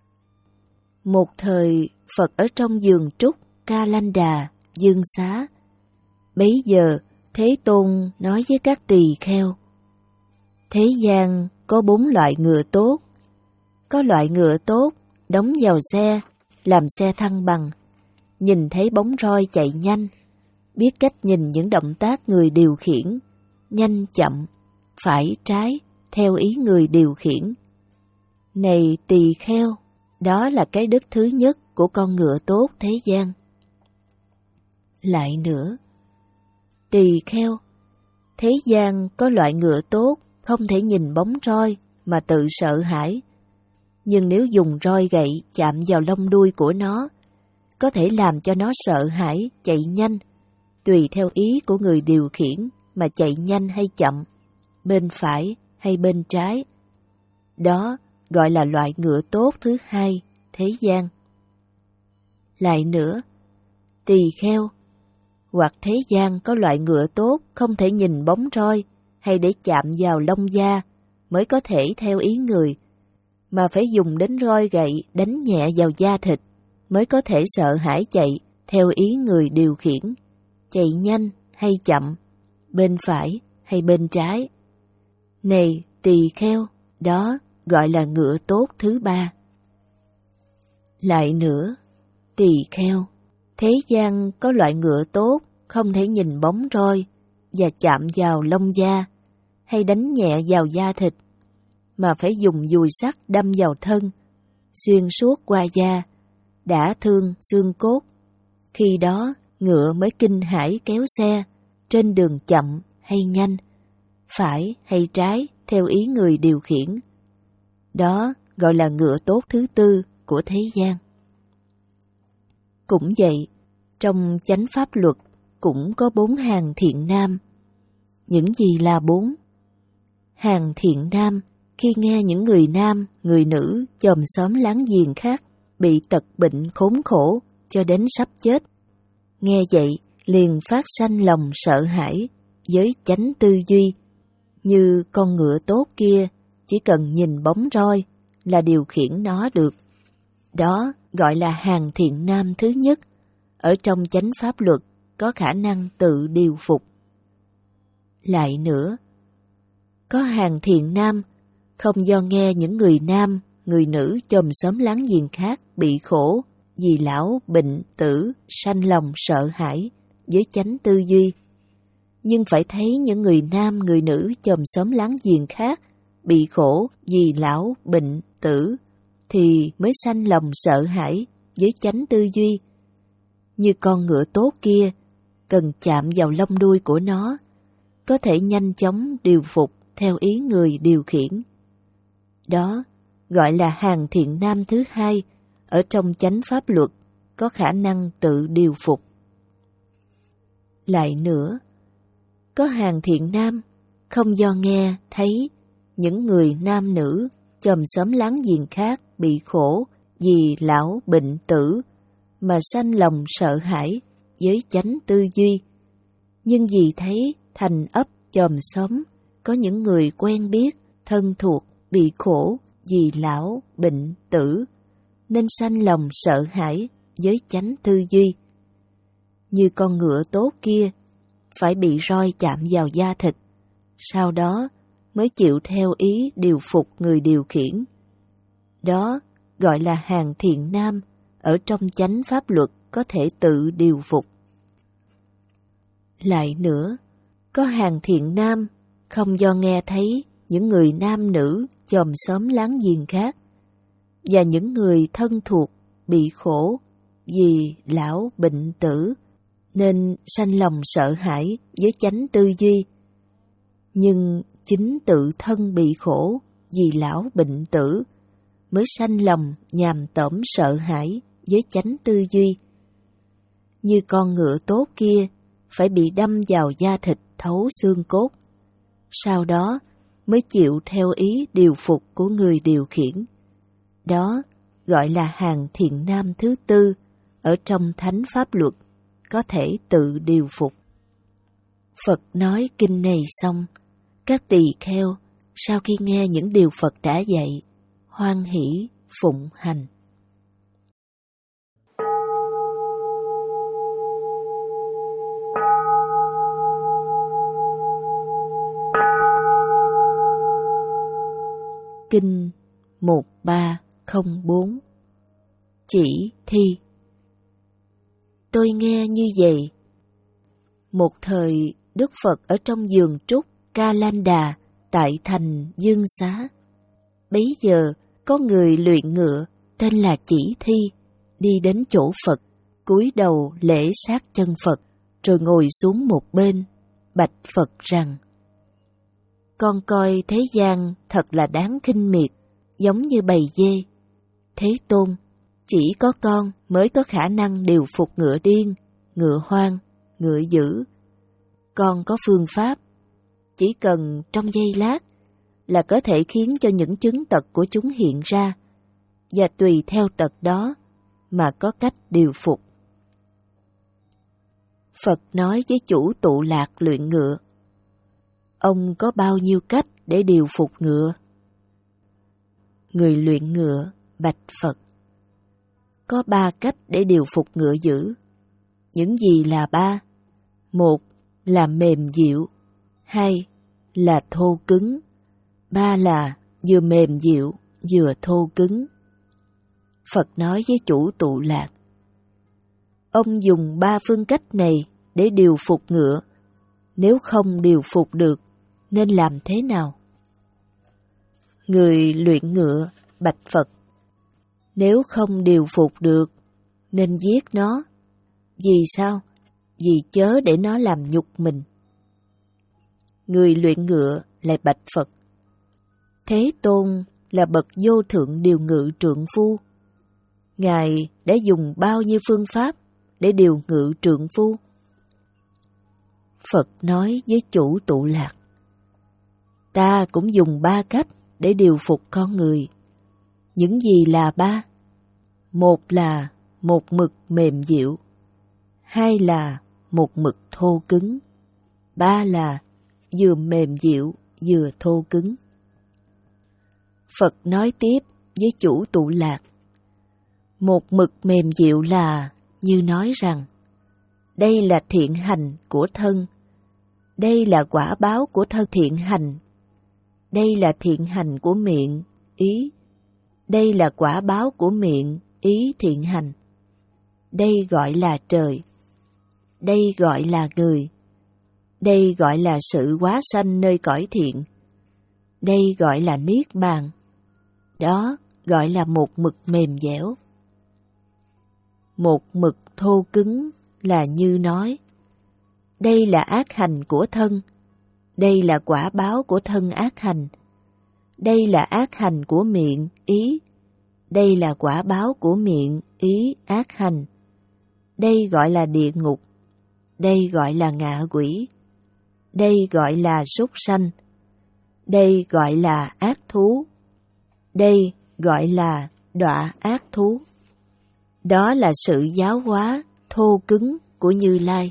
Một thời, Phật ở trong vườn trúc Ca-lan-đà, Dương Xá. Bấy giờ, Thế Tôn nói với các tỳ kheo: thế gian có bốn loại ngựa tốt. Có loại ngựa tốt, đóng vào xe, làm xe thăng bằng, nhìn thấy bóng roi chạy nhanh, biết cách nhìn những động tác người điều khiển, nhanh chậm, phải trái, theo ý người điều khiển. Này tỳ kheo, đó là cái đức thứ nhất của con ngựa tốt thế gian. Lại nữa, tỳ kheo, thế gian có loại ngựa tốt, không thể nhìn bóng roi mà tự sợ hãi. Nhưng nếu dùng roi gậy chạm vào lông đuôi của nó, có thể làm cho nó sợ hãi, chạy nhanh, tùy theo ý của người điều khiển mà chạy nhanh hay chậm, bên phải hay bên trái. Đó gọi là loại ngựa tốt thứ hai, thế gian. Lại nữa, tỳ kheo, hoặc thế gian có loại ngựa tốt không thể nhìn bóng roi hay để chạm vào lông da mới có thể theo ý người, mà phải dùng đến roi gậy đánh nhẹ vào da thịt mới có thể sợ hãi chạy theo ý người điều khiển, chạy nhanh hay chậm, bên phải hay bên trái. Này tỳ kheo, đó gọi là ngựa tốt thứ ba. Lại nữa, tỳ kheo, thế gian có loại ngựa tốt không thể nhìn bóng roi và chạm vào lông da hay đánh nhẹ vào da thịt, mà phải dùng dùi sắt đâm vào thân, xuyên suốt qua da, đả thương xương cốt. Khi đó ngựa mới kinh hãi kéo xe, trên đường chậm hay nhanh, phải hay trái theo ý người điều khiển. Đó gọi là ngựa tốt thứ tư của thế gian. Cũng vậy, trong chánh pháp luật cũng có bốn hàng thiện nam. Những gì là bốn? Hàng thiện nam khi nghe những người nam, người nữ, chòm xóm láng giềng khác bị tật bệnh khốn khổ cho đến sắp chết, nghe vậy liền phát sanh lòng sợ hãi với chánh tư duy, như con ngựa tốt kia chỉ cần nhìn bóng roi là điều khiển nó được. Đó gọi là hàng thiện nam thứ nhất, ở trong chánh pháp luật có khả năng tự điều phục. Lại nữa, có hàng thiện nam không do nghe những người nam, người nữ chòm xóm láng giềng khác bị khổ vì lão, bệnh, tử, sanh lòng sợ hãi với chánh tư duy, nhưng phải thấy những người nam, người nữ chòm xóm láng giềng khác bị khổ vì lão, bệnh, tử, thì mới sanh lòng sợ hãi với chánh tư duy. Như con ngựa tốt kia, cần chạm vào lông đuôi của nó, có thể nhanh chóng điều phục theo ý người điều khiển. Đó gọi là hàng thiện nam thứ hai, ở trong chánh pháp luật có khả năng tự điều phục. Lại nữa, có hàng thiện nam không do nghe, thấy những người nam nữ chòm xóm láng giềng khác bị khổ vì lão, bệnh, tử mà sanh lòng sợ hãi với chánh tư duy, nhưng vì thấy thành ấp chòm xóm có những người quen biết, thân thuộc bị khổ vì lão, bệnh, tử, nên sanh lòng sợ hãi với chánh tư duy. Như con ngựa tốt kia, phải bị roi chạm vào da thịt, sau đó mới chịu theo ý điều phục người điều khiển. Đó gọi là hàng thiện nam, ở trong chánh pháp luật có thể tự điều phục. Lại nữa, có hàng thiện nam không do nghe thấy những người nam nữ chòm xóm láng giềng khác và những người thân thuộc bị khổ vì lão, bệnh, tử, nên sanh lòng sợ hãi với chánh tư duy, nhưng chính tự thân bị khổ vì lão, bệnh, tử mới sanh lòng nhàm tởm sợ hãi với chánh tư duy. Như con ngựa tốt kia phải bị đâm vào da thịt thấu xương cốt, sau đó mới chịu theo ý điều phục của người điều khiển. Đó gọi là hàng thiện nam thứ tư, ở trong thánh pháp luật có thể tự điều phục. Phật nói kinh này xong, các tỳ kheo sau khi nghe những điều Phật đã dạy, hoan hỷ phụng hành. Kinh một ba không bốn. Chỉ thi. Tôi nghe như vậy. Một thời, Đức Phật ở trong vườn trúc Ca Lan Đà tại thành Dương Xá. Bấy giờ có người luyện ngựa tên là Chỉ Thi đi đến chỗ Phật, cúi đầu lễ sát chân Phật, rồi ngồi xuống một bên, bạch Phật rằng: Con coi thế gian thật là đáng khinh miệt, giống như bầy dê. Thế Tôn, chỉ có con mới có khả năng điều phục ngựa điên, ngựa hoang, ngựa dữ. Con có phương pháp, chỉ cần trong giây lát là có thể khiến cho những chứng tật của chúng hiện ra, và tùy theo tật đó mà có cách điều phục. Phật nói với chủ tụ lạc luyện ngựa: Ông có bao nhiêu cách để điều phục ngựa? Người luyện ngựa bạch Phật: Có ba cách để điều phục ngựa dữ. Những gì là ba? Một là mềm dịu, hai là thô cứng, ba là vừa mềm dịu vừa thô cứng. Phật nói với chủ tụ lạc: Ông dùng ba phương cách này để điều phục ngựa. Nếu không điều phục được, nên làm thế nào? Người luyện ngựa bạch Phật: Nếu không điều phục được, nên giết nó. Vì sao? Vì chớ để nó làm nhục mình. Người luyện ngựa lại bạch Phật: Thế Tôn là bậc vô thượng điều ngự trượng phu. Ngài đã dùng bao nhiêu phương pháp để điều ngự trượng phu? Phật nói với chủ tụ lạc: Ta cũng dùng ba cách để điều phục con người. Những gì là ba? Một là một mực mềm dịu, hai là một mực thô cứng, ba là vừa mềm dịu vừa thô cứng. Phật nói tiếp với chủ tụ lạc: Một mực mềm dịu là như nói rằng đây là thiện hành của thân, đây là quả báo của thân thiện hành, đây là thiện hành của miệng, ý, đây là quả báo của miệng, ý thiện hành. Đây gọi là trời, đây gọi là người, đây gọi là sự hóa sanh nơi cõi thiện, đây gọi là niết bàn, đó gọi là một mực mềm dẻo. Một mực thô cứng là như nói đây là ác hành của thân, đây là quả báo của thân ác hành, đây là ác hành của miệng, ý, đây là quả báo của miệng, ý, ác hành. Đây gọi là địa ngục, đây gọi là ngạ quỷ, đây gọi là súc sanh, đây gọi là ác thú, đây gọi là đọa ác thú. Đó là sự giáo hóa thô cứng của Như Lai.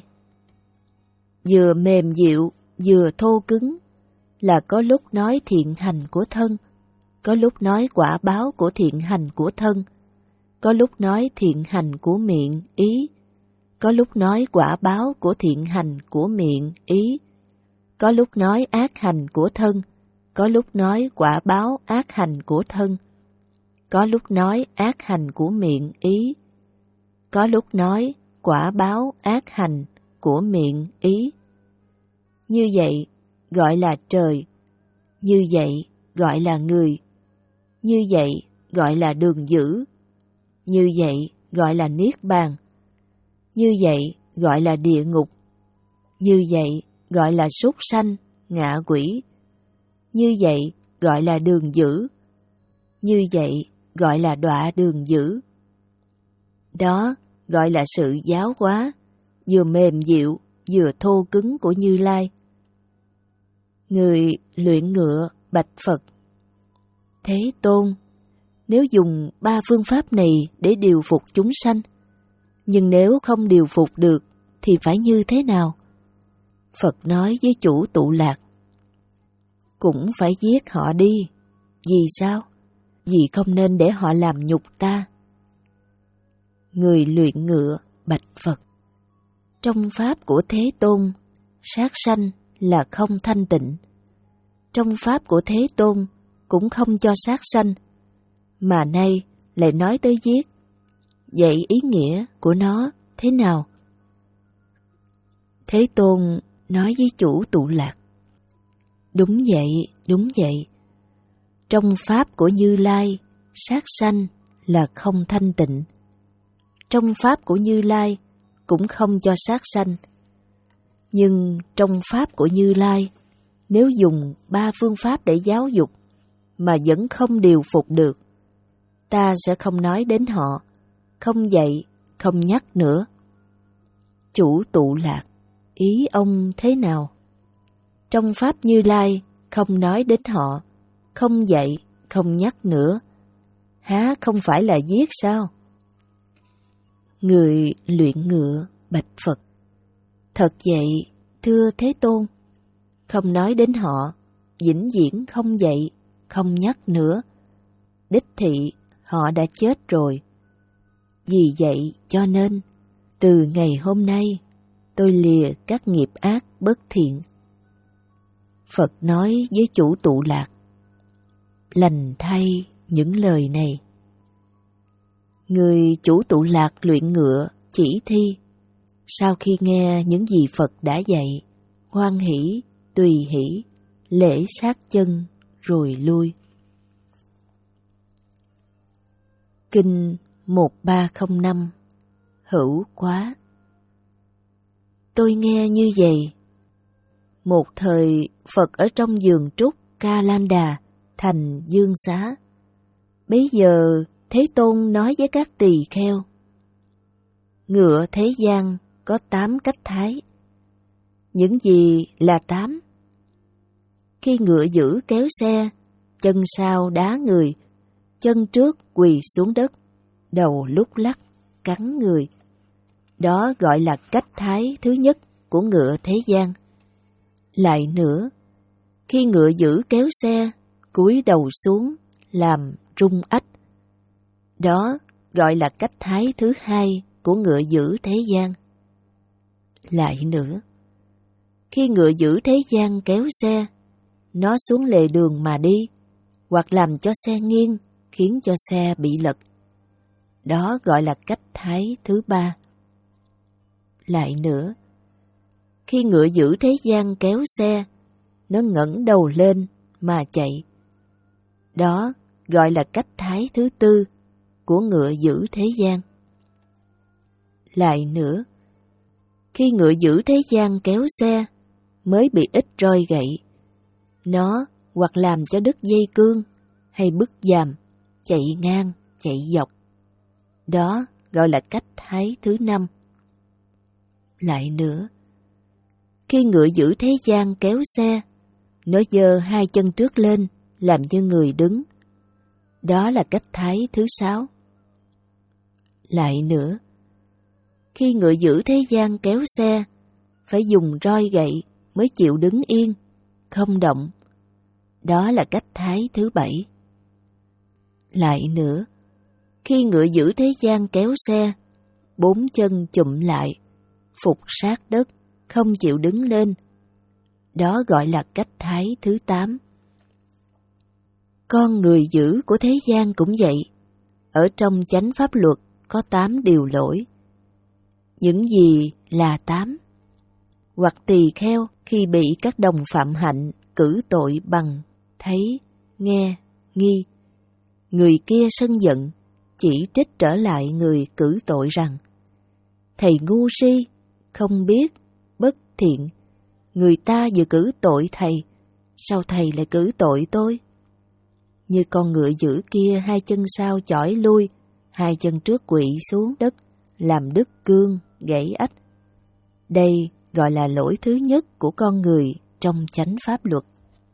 Vừa mềm dịu, vừa thô cứng là có lúc nói thiện hành của thân, có lúc nói quả báo của thiện hành của thân, có lúc nói thiện hành của miệng, ý, có lúc nói quả báo của thiện hành của miệng, ý, có lúc nói ác hành của thân, có lúc nói quả báo ác hành của thân, có lúc nói ác hành của miệng, ý, có lúc nói quả báo ác hành của miệng, ý. Như vậy gọi là trời, như vậy gọi là người, như vậy gọi là đường dữ, như vậy gọi là niết bàn, như vậy gọi là địa ngục, như vậy gọi là súc sanh, ngạ quỷ, như vậy gọi là đường dữ, như vậy gọi là đọa đường dữ. Đó gọi là sự giáo hóa vừa mềm dịu vừa thô cứng của Như Lai. Người luyện ngựa bạch Phật: Thế Tôn, nếu dùng ba phương pháp này để điều phục chúng sanh, nhưng nếu không điều phục được thì phải như thế nào? Phật nói với chủ tụ lạc: Cũng phải giết họ đi. Vì sao? Vì không nên để họ làm nhục ta. Người luyện ngựa bạch Phật: Trong pháp của Thế Tôn, sát sanh là không thanh tịnh. Trong pháp của Thế Tôn cũng không cho sát sanh, mà nay lại nói tới giết. Vậy ý nghĩa của nó thế nào? Thế Tôn nói với chủ tụ lạc: Đúng vậy, đúng vậy. Trong pháp của Như Lai, sát sanh là không thanh tịnh. Trong pháp của Như Lai cũng không cho sát sanh. Nhưng trong pháp của Như Lai, nếu dùng ba phương pháp để giáo dục mà vẫn không điều phục được, ta sẽ không nói đến họ, không dạy, không nhắc nữa. Chủ tụ lạc: Ý ông thế nào? Trong pháp Như Lai không nói đến họ, không dạy, không nhắc nữa, há không phải là giết sao? Người luyện ngựa bạch Phật: Thật vậy, thưa Thế Tôn, không nói đến họ, vĩnh viễn không dạy, không nhắc nữa. Đích thị họ đã chết rồi. Vì vậy cho nên, từ ngày hôm nay, tôi lìa các nghiệp ác bất thiện. Phật nói với chủ tụ lạc: Lành thay những lời này. Người chủ tụ lạc luyện ngựa chỉ thi, sau khi nghe những gì Phật đã dạy, hoan hỷ, tùy hỷ, lễ sát chân rồi lui. Kinh một ba không năm Hữu quá. Tôi nghe như vậy. Một thời Phật ở trong vườn trúc Ca Lan Đà, thành Dương Xá. Bấy giờ Thế Tôn nói với các tỳ kheo: ngựa thế gian có tám cách thái. Những gì là tám? Khi ngựa dữ kéo xe, chân sau đá người, chân trước quỳ xuống đất, đầu lúc lắc, cắn người. Đó gọi là cách thái thứ nhất của ngựa thế gian. Lại nữa, khi ngựa dữ kéo xe, cúi đầu xuống, làm rung ách. Đó gọi là cách thái thứ hai của ngựa dữ thế gian. Lại nữa, khi ngựa dữ thế gian kéo xe, nó xuống lề đường mà đi, hoặc làm cho xe nghiêng, khiến cho xe bị lật. Đó gọi là cách thái thứ ba. Lại nữa, khi ngựa dữ thế gian kéo xe, nó ngẩng đầu lên mà chạy. Đó gọi là cách thái thứ tư của ngựa dữ thế gian. Lại nữa, khi ngựa dữ thế gian kéo xe, mới bị ít roi gậy, nó hoặc làm cho đứt dây cương, hay bứt dàm, chạy ngang, chạy dọc. Đó gọi là cách thái thứ năm. Lại nữa, khi ngựa dữ thế gian kéo xe, nó giơ hai chân trước lên, làm như người đứng. Đó là cách thái thứ sáu. Lại nữa, khi ngựa dữ thế gian kéo xe, phải dùng roi gậy mới chịu đứng yên, không động. Đó là cách thái thứ bảy. Lại nữa, khi ngựa dữ thế gian kéo xe, bốn chân chụm lại, phục sát đất, không chịu đứng lên. Đó gọi là cách thái thứ tám. Con người dữ của thế gian cũng vậy. Ở trong chánh pháp luật có tám điều lỗi. Những gì là tám? Hoặc tỳ kheo khi bị các đồng phạm hạnh cử tội bằng thấy, nghe, nghi. Người kia sân giận, chỉ trích trở lại người cử tội rằng: thầy ngu si, không biết, bất thiện. Người ta vừa cử tội thầy, sao thầy lại cử tội tôi? Như con ngựa dữ kia hai chân sau chỏi lui, hai chân trước quỵ xuống đất, làm đứt cương, gãy ách. Đây gọi là lỗi thứ nhất của con người trong chánh pháp luật.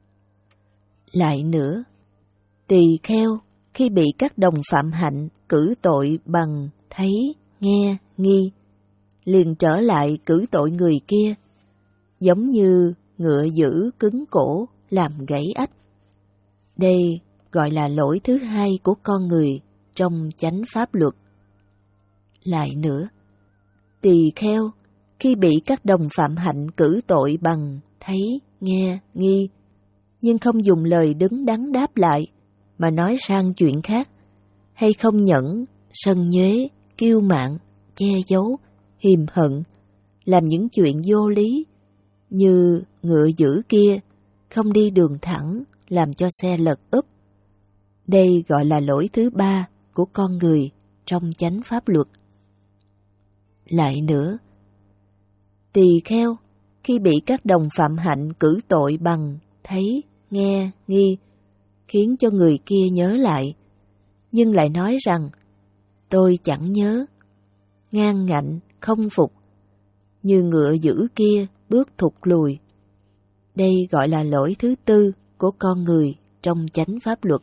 Lại nữa, tỳ kheo khi bị các đồng phạm hạnh cử tội bằng thấy, nghe, nghi, liền trở lại cử tội người kia, giống như ngựa dữ cứng cổ làm gãy ách. Đây gọi là lỗi thứ hai của con người trong chánh pháp luật. Lại nữa, tỳ kheo khi bị các đồng phạm hạnh cử tội bằng thấy, nghe, nghi, nhưng không dùng lời đứng đắn đáp lại, mà nói sang chuyện khác, hay không nhẫn, sân nhuế, kiêu mạn, che giấu, hiềm hận, làm những chuyện vô lý, như ngựa dữ kia, không đi đường thẳng, làm cho xe lật úp. Đây gọi là lỗi thứ ba của con người trong chánh pháp luật. Lại nữa, tỳ kheo khi bị các đồng phạm hạnh cử tội bằng thấy, nghe, nghi, khiến cho người kia nhớ lại, nhưng lại nói rằng: tôi chẳng nhớ, ngang ngạnh, không phục, như ngựa dữ kia bước thụt lùi. Đây gọi là lỗi thứ tư của con người trong chánh pháp luật.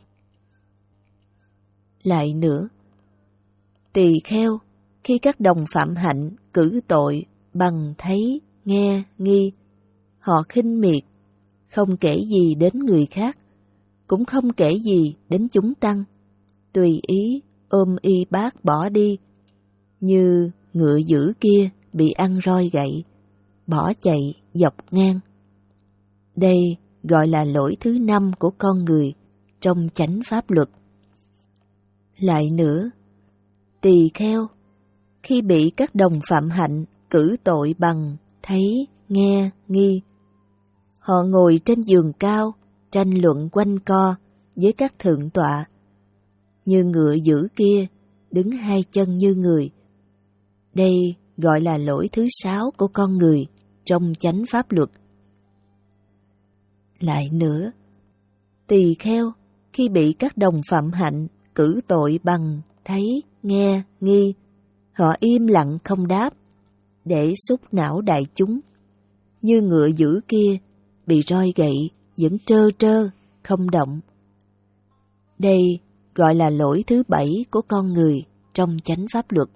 Lại nữa, tỳ kheo khi các đồng phạm hạnh cử tội bằng thấy, nghe, nghi, họ khinh miệt, không kể gì đến người khác, cũng không kể gì đến chúng tăng, tùy ý ôm y bát bỏ đi, như ngựa dữ kia bị ăn roi gậy, bỏ chạy dọc ngang. Đây gọi là lỗi thứ năm của con người trong chánh pháp luật. Lại nữa, tỳ kheo khi bị các đồng phạm hạnh cử tội bằng thấy, nghe, nghi, họ ngồi trên giường cao, tranh luận quanh co với các thượng tọa, như ngựa dữ kia đứng hai chân như người. Đây gọi là lỗi thứ sáu của con người trong chánh pháp luật. Lại nữa, tỳ kheo khi bị các đồng phạm hạnh cử tội bằng thấy, nghe, nghi, họ im lặng không đáp, để xúc não đại chúng, như ngựa dữ kia bị roi gậy vẫn trơ trơ, không động. Đây gọi là lỗi thứ bảy của con người trong chánh pháp luật.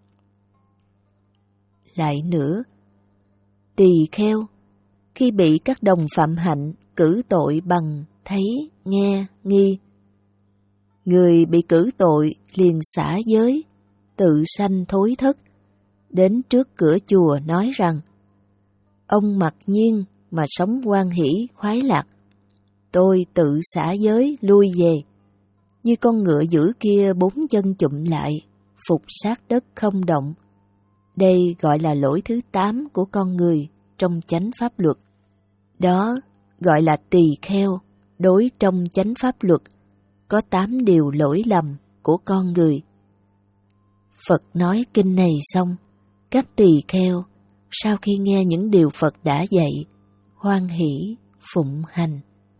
Lại nữa, tỳ kheo khi bị các đồng phạm hạnh cử tội bằng thấy, nghe, nghi, người bị cử tội liền xả giới, tự sanh thối thất, đến trước cửa chùa nói rằng: ông mặc nhiên mà sống hoan hỷ khoái lạc, tôi tự xả giới lui về, như con ngựa dữ kia bốn chân chụm lại, phục sát đất không động. Đây gọi là lỗi thứ tám của con người trong chánh pháp luật. Đó gọi là tỳ kheo đối trong chánh pháp luật, có tám điều lỗi lầm của con người. Phật nói kinh này xong, các tỳ kheo sau khi nghe những điều Phật đã dạy, hoan hỷ phụng hành.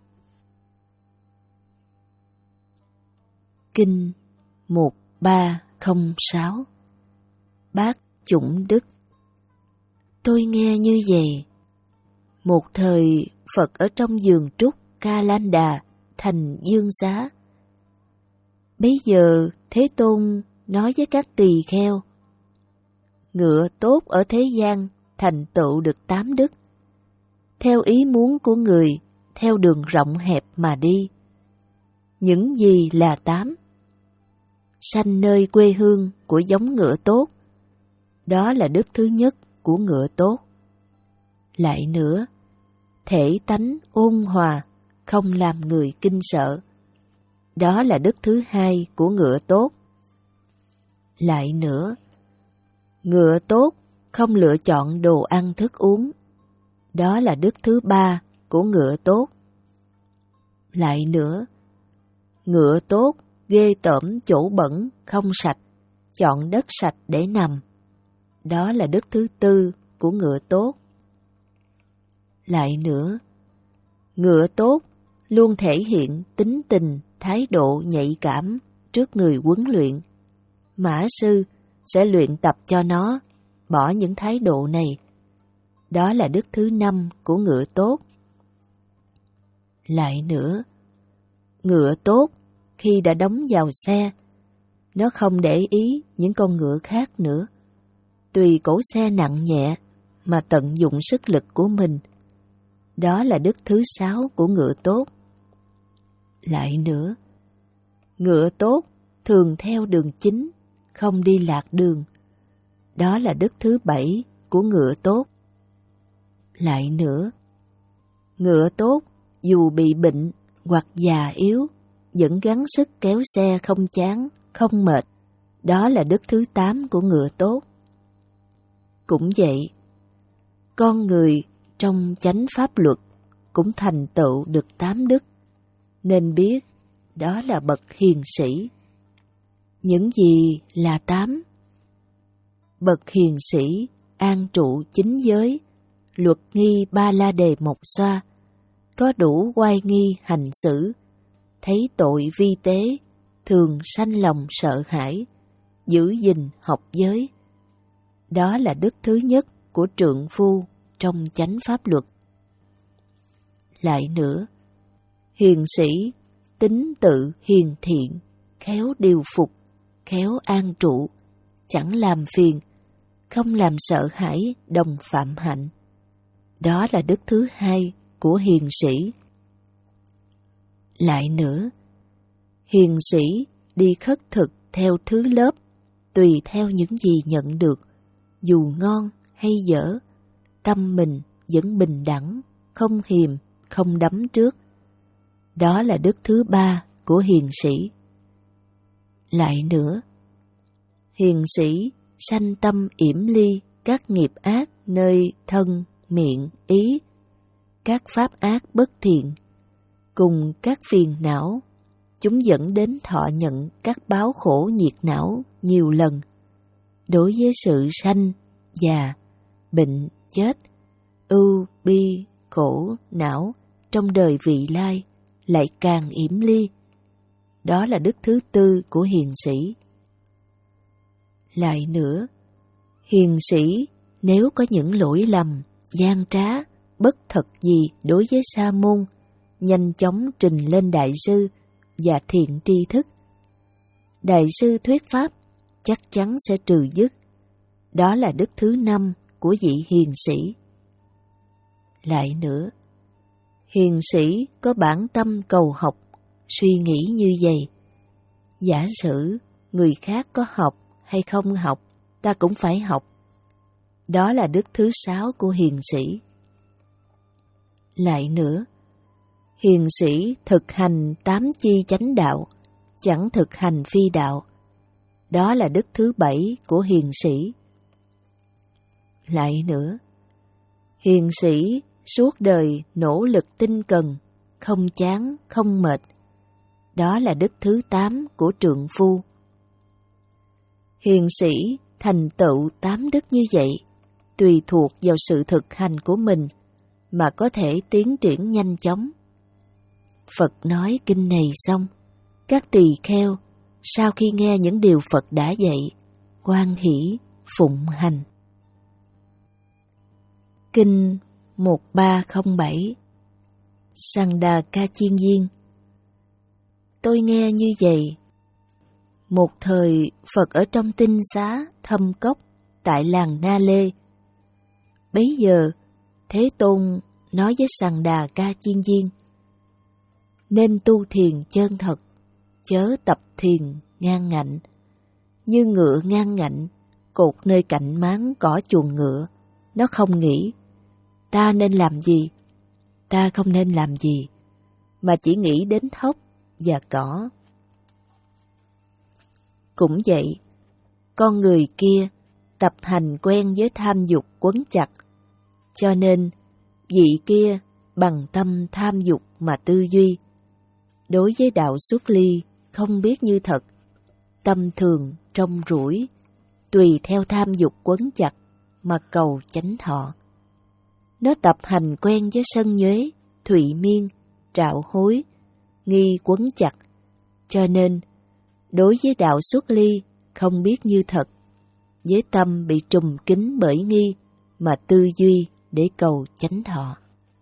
Kinh một ba không sáu Bát Chủng Đức. Tôi nghe như vậy: một thời Phật ở trong vườn trúc Ca Lan Đà, thành Dương Xá. Bấy giờ Thế Tôn nói với các tỳ kheo: ngựa tốt ở thế gian thành tựu được tám đức. Theo ý muốn của người, theo đường rộng hẹp mà đi. Những gì là tám? Sanh nơi quê hương của giống ngựa tốt, đó là đức thứ nhất của ngựa tốt. Lại nữa, thể tánh ôn hòa, không làm người kinh sợ, đó là đức thứ hai của ngựa tốt. Lại nữa, ngựa tốt không lựa chọn đồ ăn thức uống, đó là đức thứ ba của ngựa tốt. Lại nữa, ngựa tốt ghê tởm chỗ bẩn không sạch, chọn đất sạch để nằm, đó là đức thứ tư của ngựa tốt. Lại nữa, ngựa tốt luôn thể hiện tính tình, thái độ nhạy cảm trước người huấn luyện. Mã sư sẽ luyện tập cho nó bỏ những thái độ này, đó là đức thứ năm của ngựa tốt. Lại nữa, ngựa tốt khi đã đóng vào xe, nó không để ý những con ngựa khác nữa, tùy cỗ xe nặng nhẹ mà tận dụng sức lực của mình, đó là đức thứ sáu của ngựa tốt. Lại nữa, ngựa tốt thường theo đường chính, không đi lạc đường, đó là đức thứ bảy của ngựa tốt. Lại nữa, ngựa tốt dù bị bệnh hoặc già yếu, vẫn gắng sức kéo xe không chán, không mệt, đó là đức thứ tám của ngựa tốt. Cũng vậy, con người trong chánh pháp luật cũng thành tựu được tám đức, nên biết đó là bậc hiền sĩ. Những gì là tám? Bậc hiền sĩ an trụ chính giới, luật nghi ba la đề một xoa, có đủ oai nghi hành xử, thấy tội vi tế, thường sanh lòng sợ hãi, giữ gìn học giới. Đó là đức thứ nhất của trượng phu trong chánh pháp luật. Lại nữa, hiền sĩ tính tự hiền thiện, khéo điều phục, khéo an trụ, chẳng làm phiền, không làm sợ hãi đồng phạm hạnh. Đó là đức thứ hai của hiền sĩ. Lại nữa, hiền sĩ đi khất thực theo thứ lớp, tùy theo những gì nhận được, dù ngon hay dở, tâm mình vẫn bình đẳng, không hiềm, không đắm trước. Đó là đức thứ ba của hiền sĩ. Lại nữa, hiền sĩ sanh tâm yểm ly các nghiệp ác nơi thân, miệng, ý, các pháp ác bất thiện, cùng các phiền não, chúng dẫn đến thọ nhận các báo khổ nhiệt não nhiều lần. Đối với sự sanh, già, bệnh, chết, ưu, bi, khổ, não, trong đời vị lai lại càng yểm ly. Đó là đức thứ tư của hiền sĩ. Lại nữa, hiền sĩ nếu có những lỗi lầm, gian trá, bất thật gì đối với sa môn, nhanh chóng trình lên đại sư và thiện tri thức. Đại sư thuyết pháp chắc chắn sẽ trừ dứt. Đó là đức thứ năm của vị hiền sĩ. Lại nữa, hiền sĩ có bản tâm cầu học, suy nghĩ như vậy. Giả sử người khác có học hay không học, ta cũng phải học. Đó là đức thứ sáu của hiền sĩ. Lại nữa, hiền sĩ thực hành tám chi chánh đạo, chẳng thực hành phi đạo. Đó là đức thứ bảy của hiền sĩ. Lại nữa, hiền sĩ suốt đời nỗ lực tinh cần, không chán, không mệt. Đó là đức thứ tám của trượng phu. Hiền sĩ thành tựu tám đức như vậy, tùy thuộc vào sự thực hành của mình mà có thể tiến triển nhanh chóng. Phật nói kinh này xong, các tỳ kheo sau khi nghe những điều Phật đã dạy, hoan hỷ phụng hành. Kinh một ba không bảy Sanda Ca Chiên Viên. Tôi nghe như vậy. Một thời Phật ở trong tinh xá Thâm Cốc tại làng Na Lê. Bấy giờ Thế Tôn nói với Sanda Ca Chiên Viên: nên tu thiền chân thật, chớ tập thiền ngang ngạnh. Như ngựa ngang ngạnh, cột nơi cạnh máng cỏ chuồng ngựa, nó không nghĩ ta nên làm gì, ta không nên làm gì, mà chỉ nghĩ đến thóc và cỏ. Cũng vậy, con người kia tập hành quen với tham dục quấn chặt, cho nên vị kia bằng tâm tham dục mà tư duy. Đối với đạo xuất ly không biết như thật, tâm thường trong rủi, tùy theo tham dục quấn chặt mà cầu chánh thọ. Nó tập hành quen với sân nhuế, thụy miên, trạo hối, nghi quấn chặt, cho nên đối với đạo xuất ly không biết như thật, với tâm bị trùm kín bởi nghi mà tư duy để cầu chánh thọ.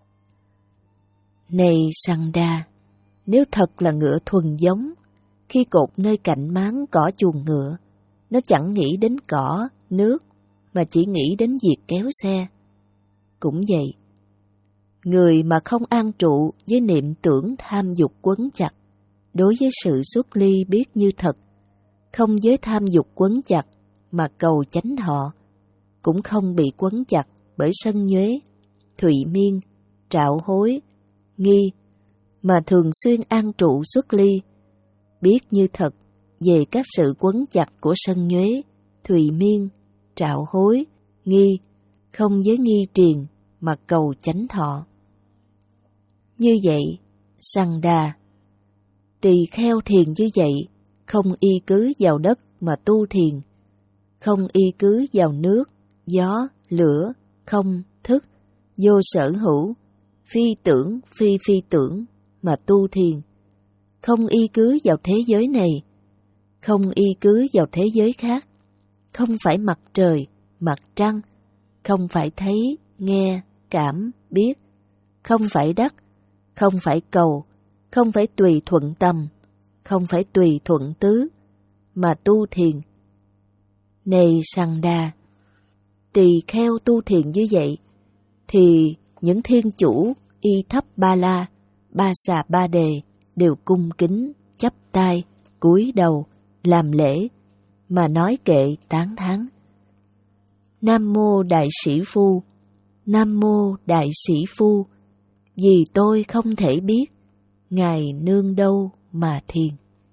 Này Sanda, nếu thật là ngựa thuần giống, khi cột nơi cạnh máng cỏ chuồng ngựa, nó chẳng nghĩ đến cỏ, nước, mà chỉ nghĩ đến việc kéo xe. Cũng vậy, người mà không an trụ với niệm tưởng tham dục quấn chặt, đối với sự xuất ly biết như thật, không với tham dục quấn chặt mà cầu chánh thọ, cũng không bị quấn chặt bởi sân nhuế, thụy miên, trạo hối, nghi, mà thường xuyên an trụ xuất ly, biết như thật về các sự quấn chặt của sân nhuế, thụy miên, trạo hối, nghi, không với nghi triền mà cầu chánh thọ. Như vậy, Sanda, tỳ kheo thiền như vậy, không y cứ vào đất mà tu thiền, không y cứ vào nước, gió, lửa, không, thức, vô sở hữu, phi tưởng, phi phi tưởng mà tu thiền, không y cứ vào thế giới này, không y cứ vào thế giới khác, không phải mặt trời, mặt trăng, không phải thấy, nghe, cảm, biết, không phải đắc, không phải cầu, không phải tùy thuận tầm, không phải tùy thuận tứ, mà tu thiền. Này Sanda, tỳ kheo tu thiền như vậy, thì những thiên chủ Y Thấp Ba La, Ba Xà Ba Đề đều cung kính, chắp tay, cúi đầu, làm lễ, mà nói kệ tán thán. Nam Mô Đại Sĩ Phu, Nam Mô Đại Sĩ Phu, vì tôi không thể biết, Ngài nương đâu mà thiền.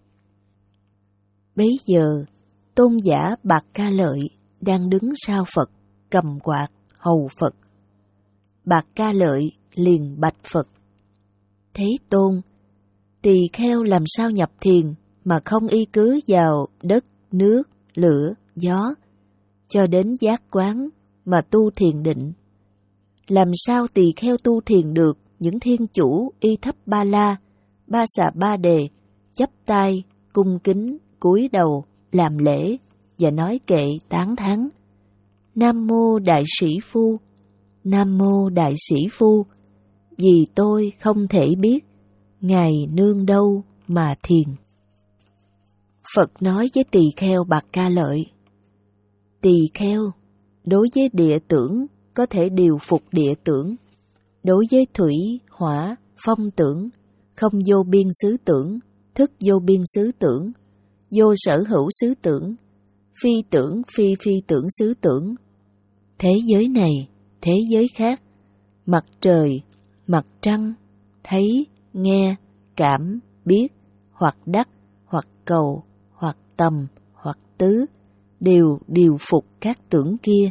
Bấy giờ, tôn giả Bạc Ca Lợi đang đứng sau Phật, cầm quạt, hầu Phật. Bạc Ca Lợi liền bạch Phật: Thế Tôn, tỳ kheo làm sao nhập thiền mà không y cứ vào đất, nước, lửa, gió, cho đến giác quán mà tu thiền định? Làm sao tỳ kheo tu thiền được những thiên chủ Y Thấp Ba La, Ba Xà Ba Đề chắp tay, cung kính, cúi đầu, làm lễ và nói kệ tán thán. Nam mô Đại Sĩ Phu, Nam mô Đại Sĩ Phu, vì tôi không thể biết Ngài nương đâu mà thiền. Phật nói với tỳ kheo Bạc Ca Lợi: Tỳ kheo, đối với địa tưởng có thể điều phục địa tưởng, đối với thủy, hỏa, phong tưởng, không vô biên xứ tưởng, thức vô biên xứ tưởng, vô sở hữu xứ tưởng, phi tưởng phi phi tưởng xứ tưởng, thế giới này, thế giới khác, mặt trời, mặt trăng, thấy, nghe, cảm, biết, hoặc đắc, hoặc cầu, hoặc tầm, hoặc tứ, đều điều phục các tưởng kia.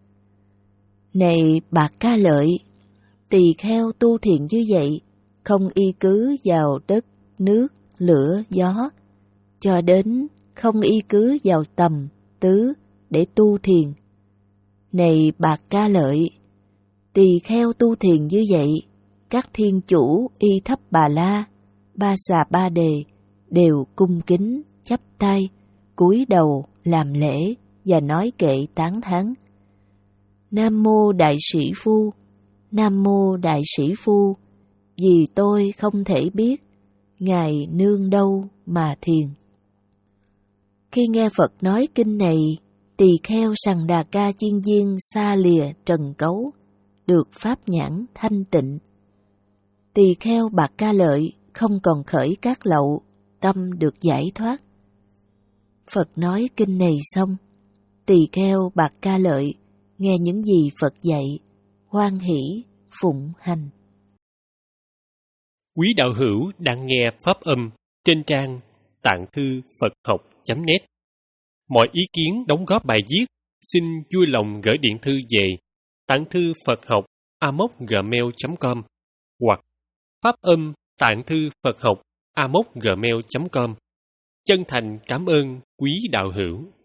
Này Bạc Ca Lợi, tỳ kheo tu thiền như vậy, không y cứ vào đất, nước, lửa, gió, cho đến không y cứ vào tầm, tứ để tu thiền. Này Bạc Ca Lợi, tỳ kheo tu thiền như vậy, các thiên chủ Y Thấp Bà La, Ba Xà Ba Đề đều cung kính, chắp tay, cúi đầu, làm lễ và nói kệ tán thán. Nam mô Đại Sĩ Phu, Nam mô Đại Sĩ Phu, vì tôi không thể biết Ngài nương đâu mà thiền. Khi nghe Phật nói kinh này, tỳ kheo Sằng Đà Ca Chiên Viên xa lìa trần cấu, được pháp nhãn thanh tịnh. Tỳ kheo Bạc Ca Lợi không còn khởi các lậu, tâm được giải thoát. Phật nói kinh này xong, tỳ kheo Bạc Ca Lợi nghe những gì Phật dạy, hoan hỷ phụng hành. Quý đạo hữu đang nghe pháp âm trên trang tạng thư Phật học chấm net. Mọi ý kiến đóng góp bài viết xin vui lòng gửi điện thư về tạng thư Phật học a mốc gmail chấm com hoặc pháp âm tạng thư Phật học a mốc gmail chấm com. Chân thành cảm ơn quý đạo hữu.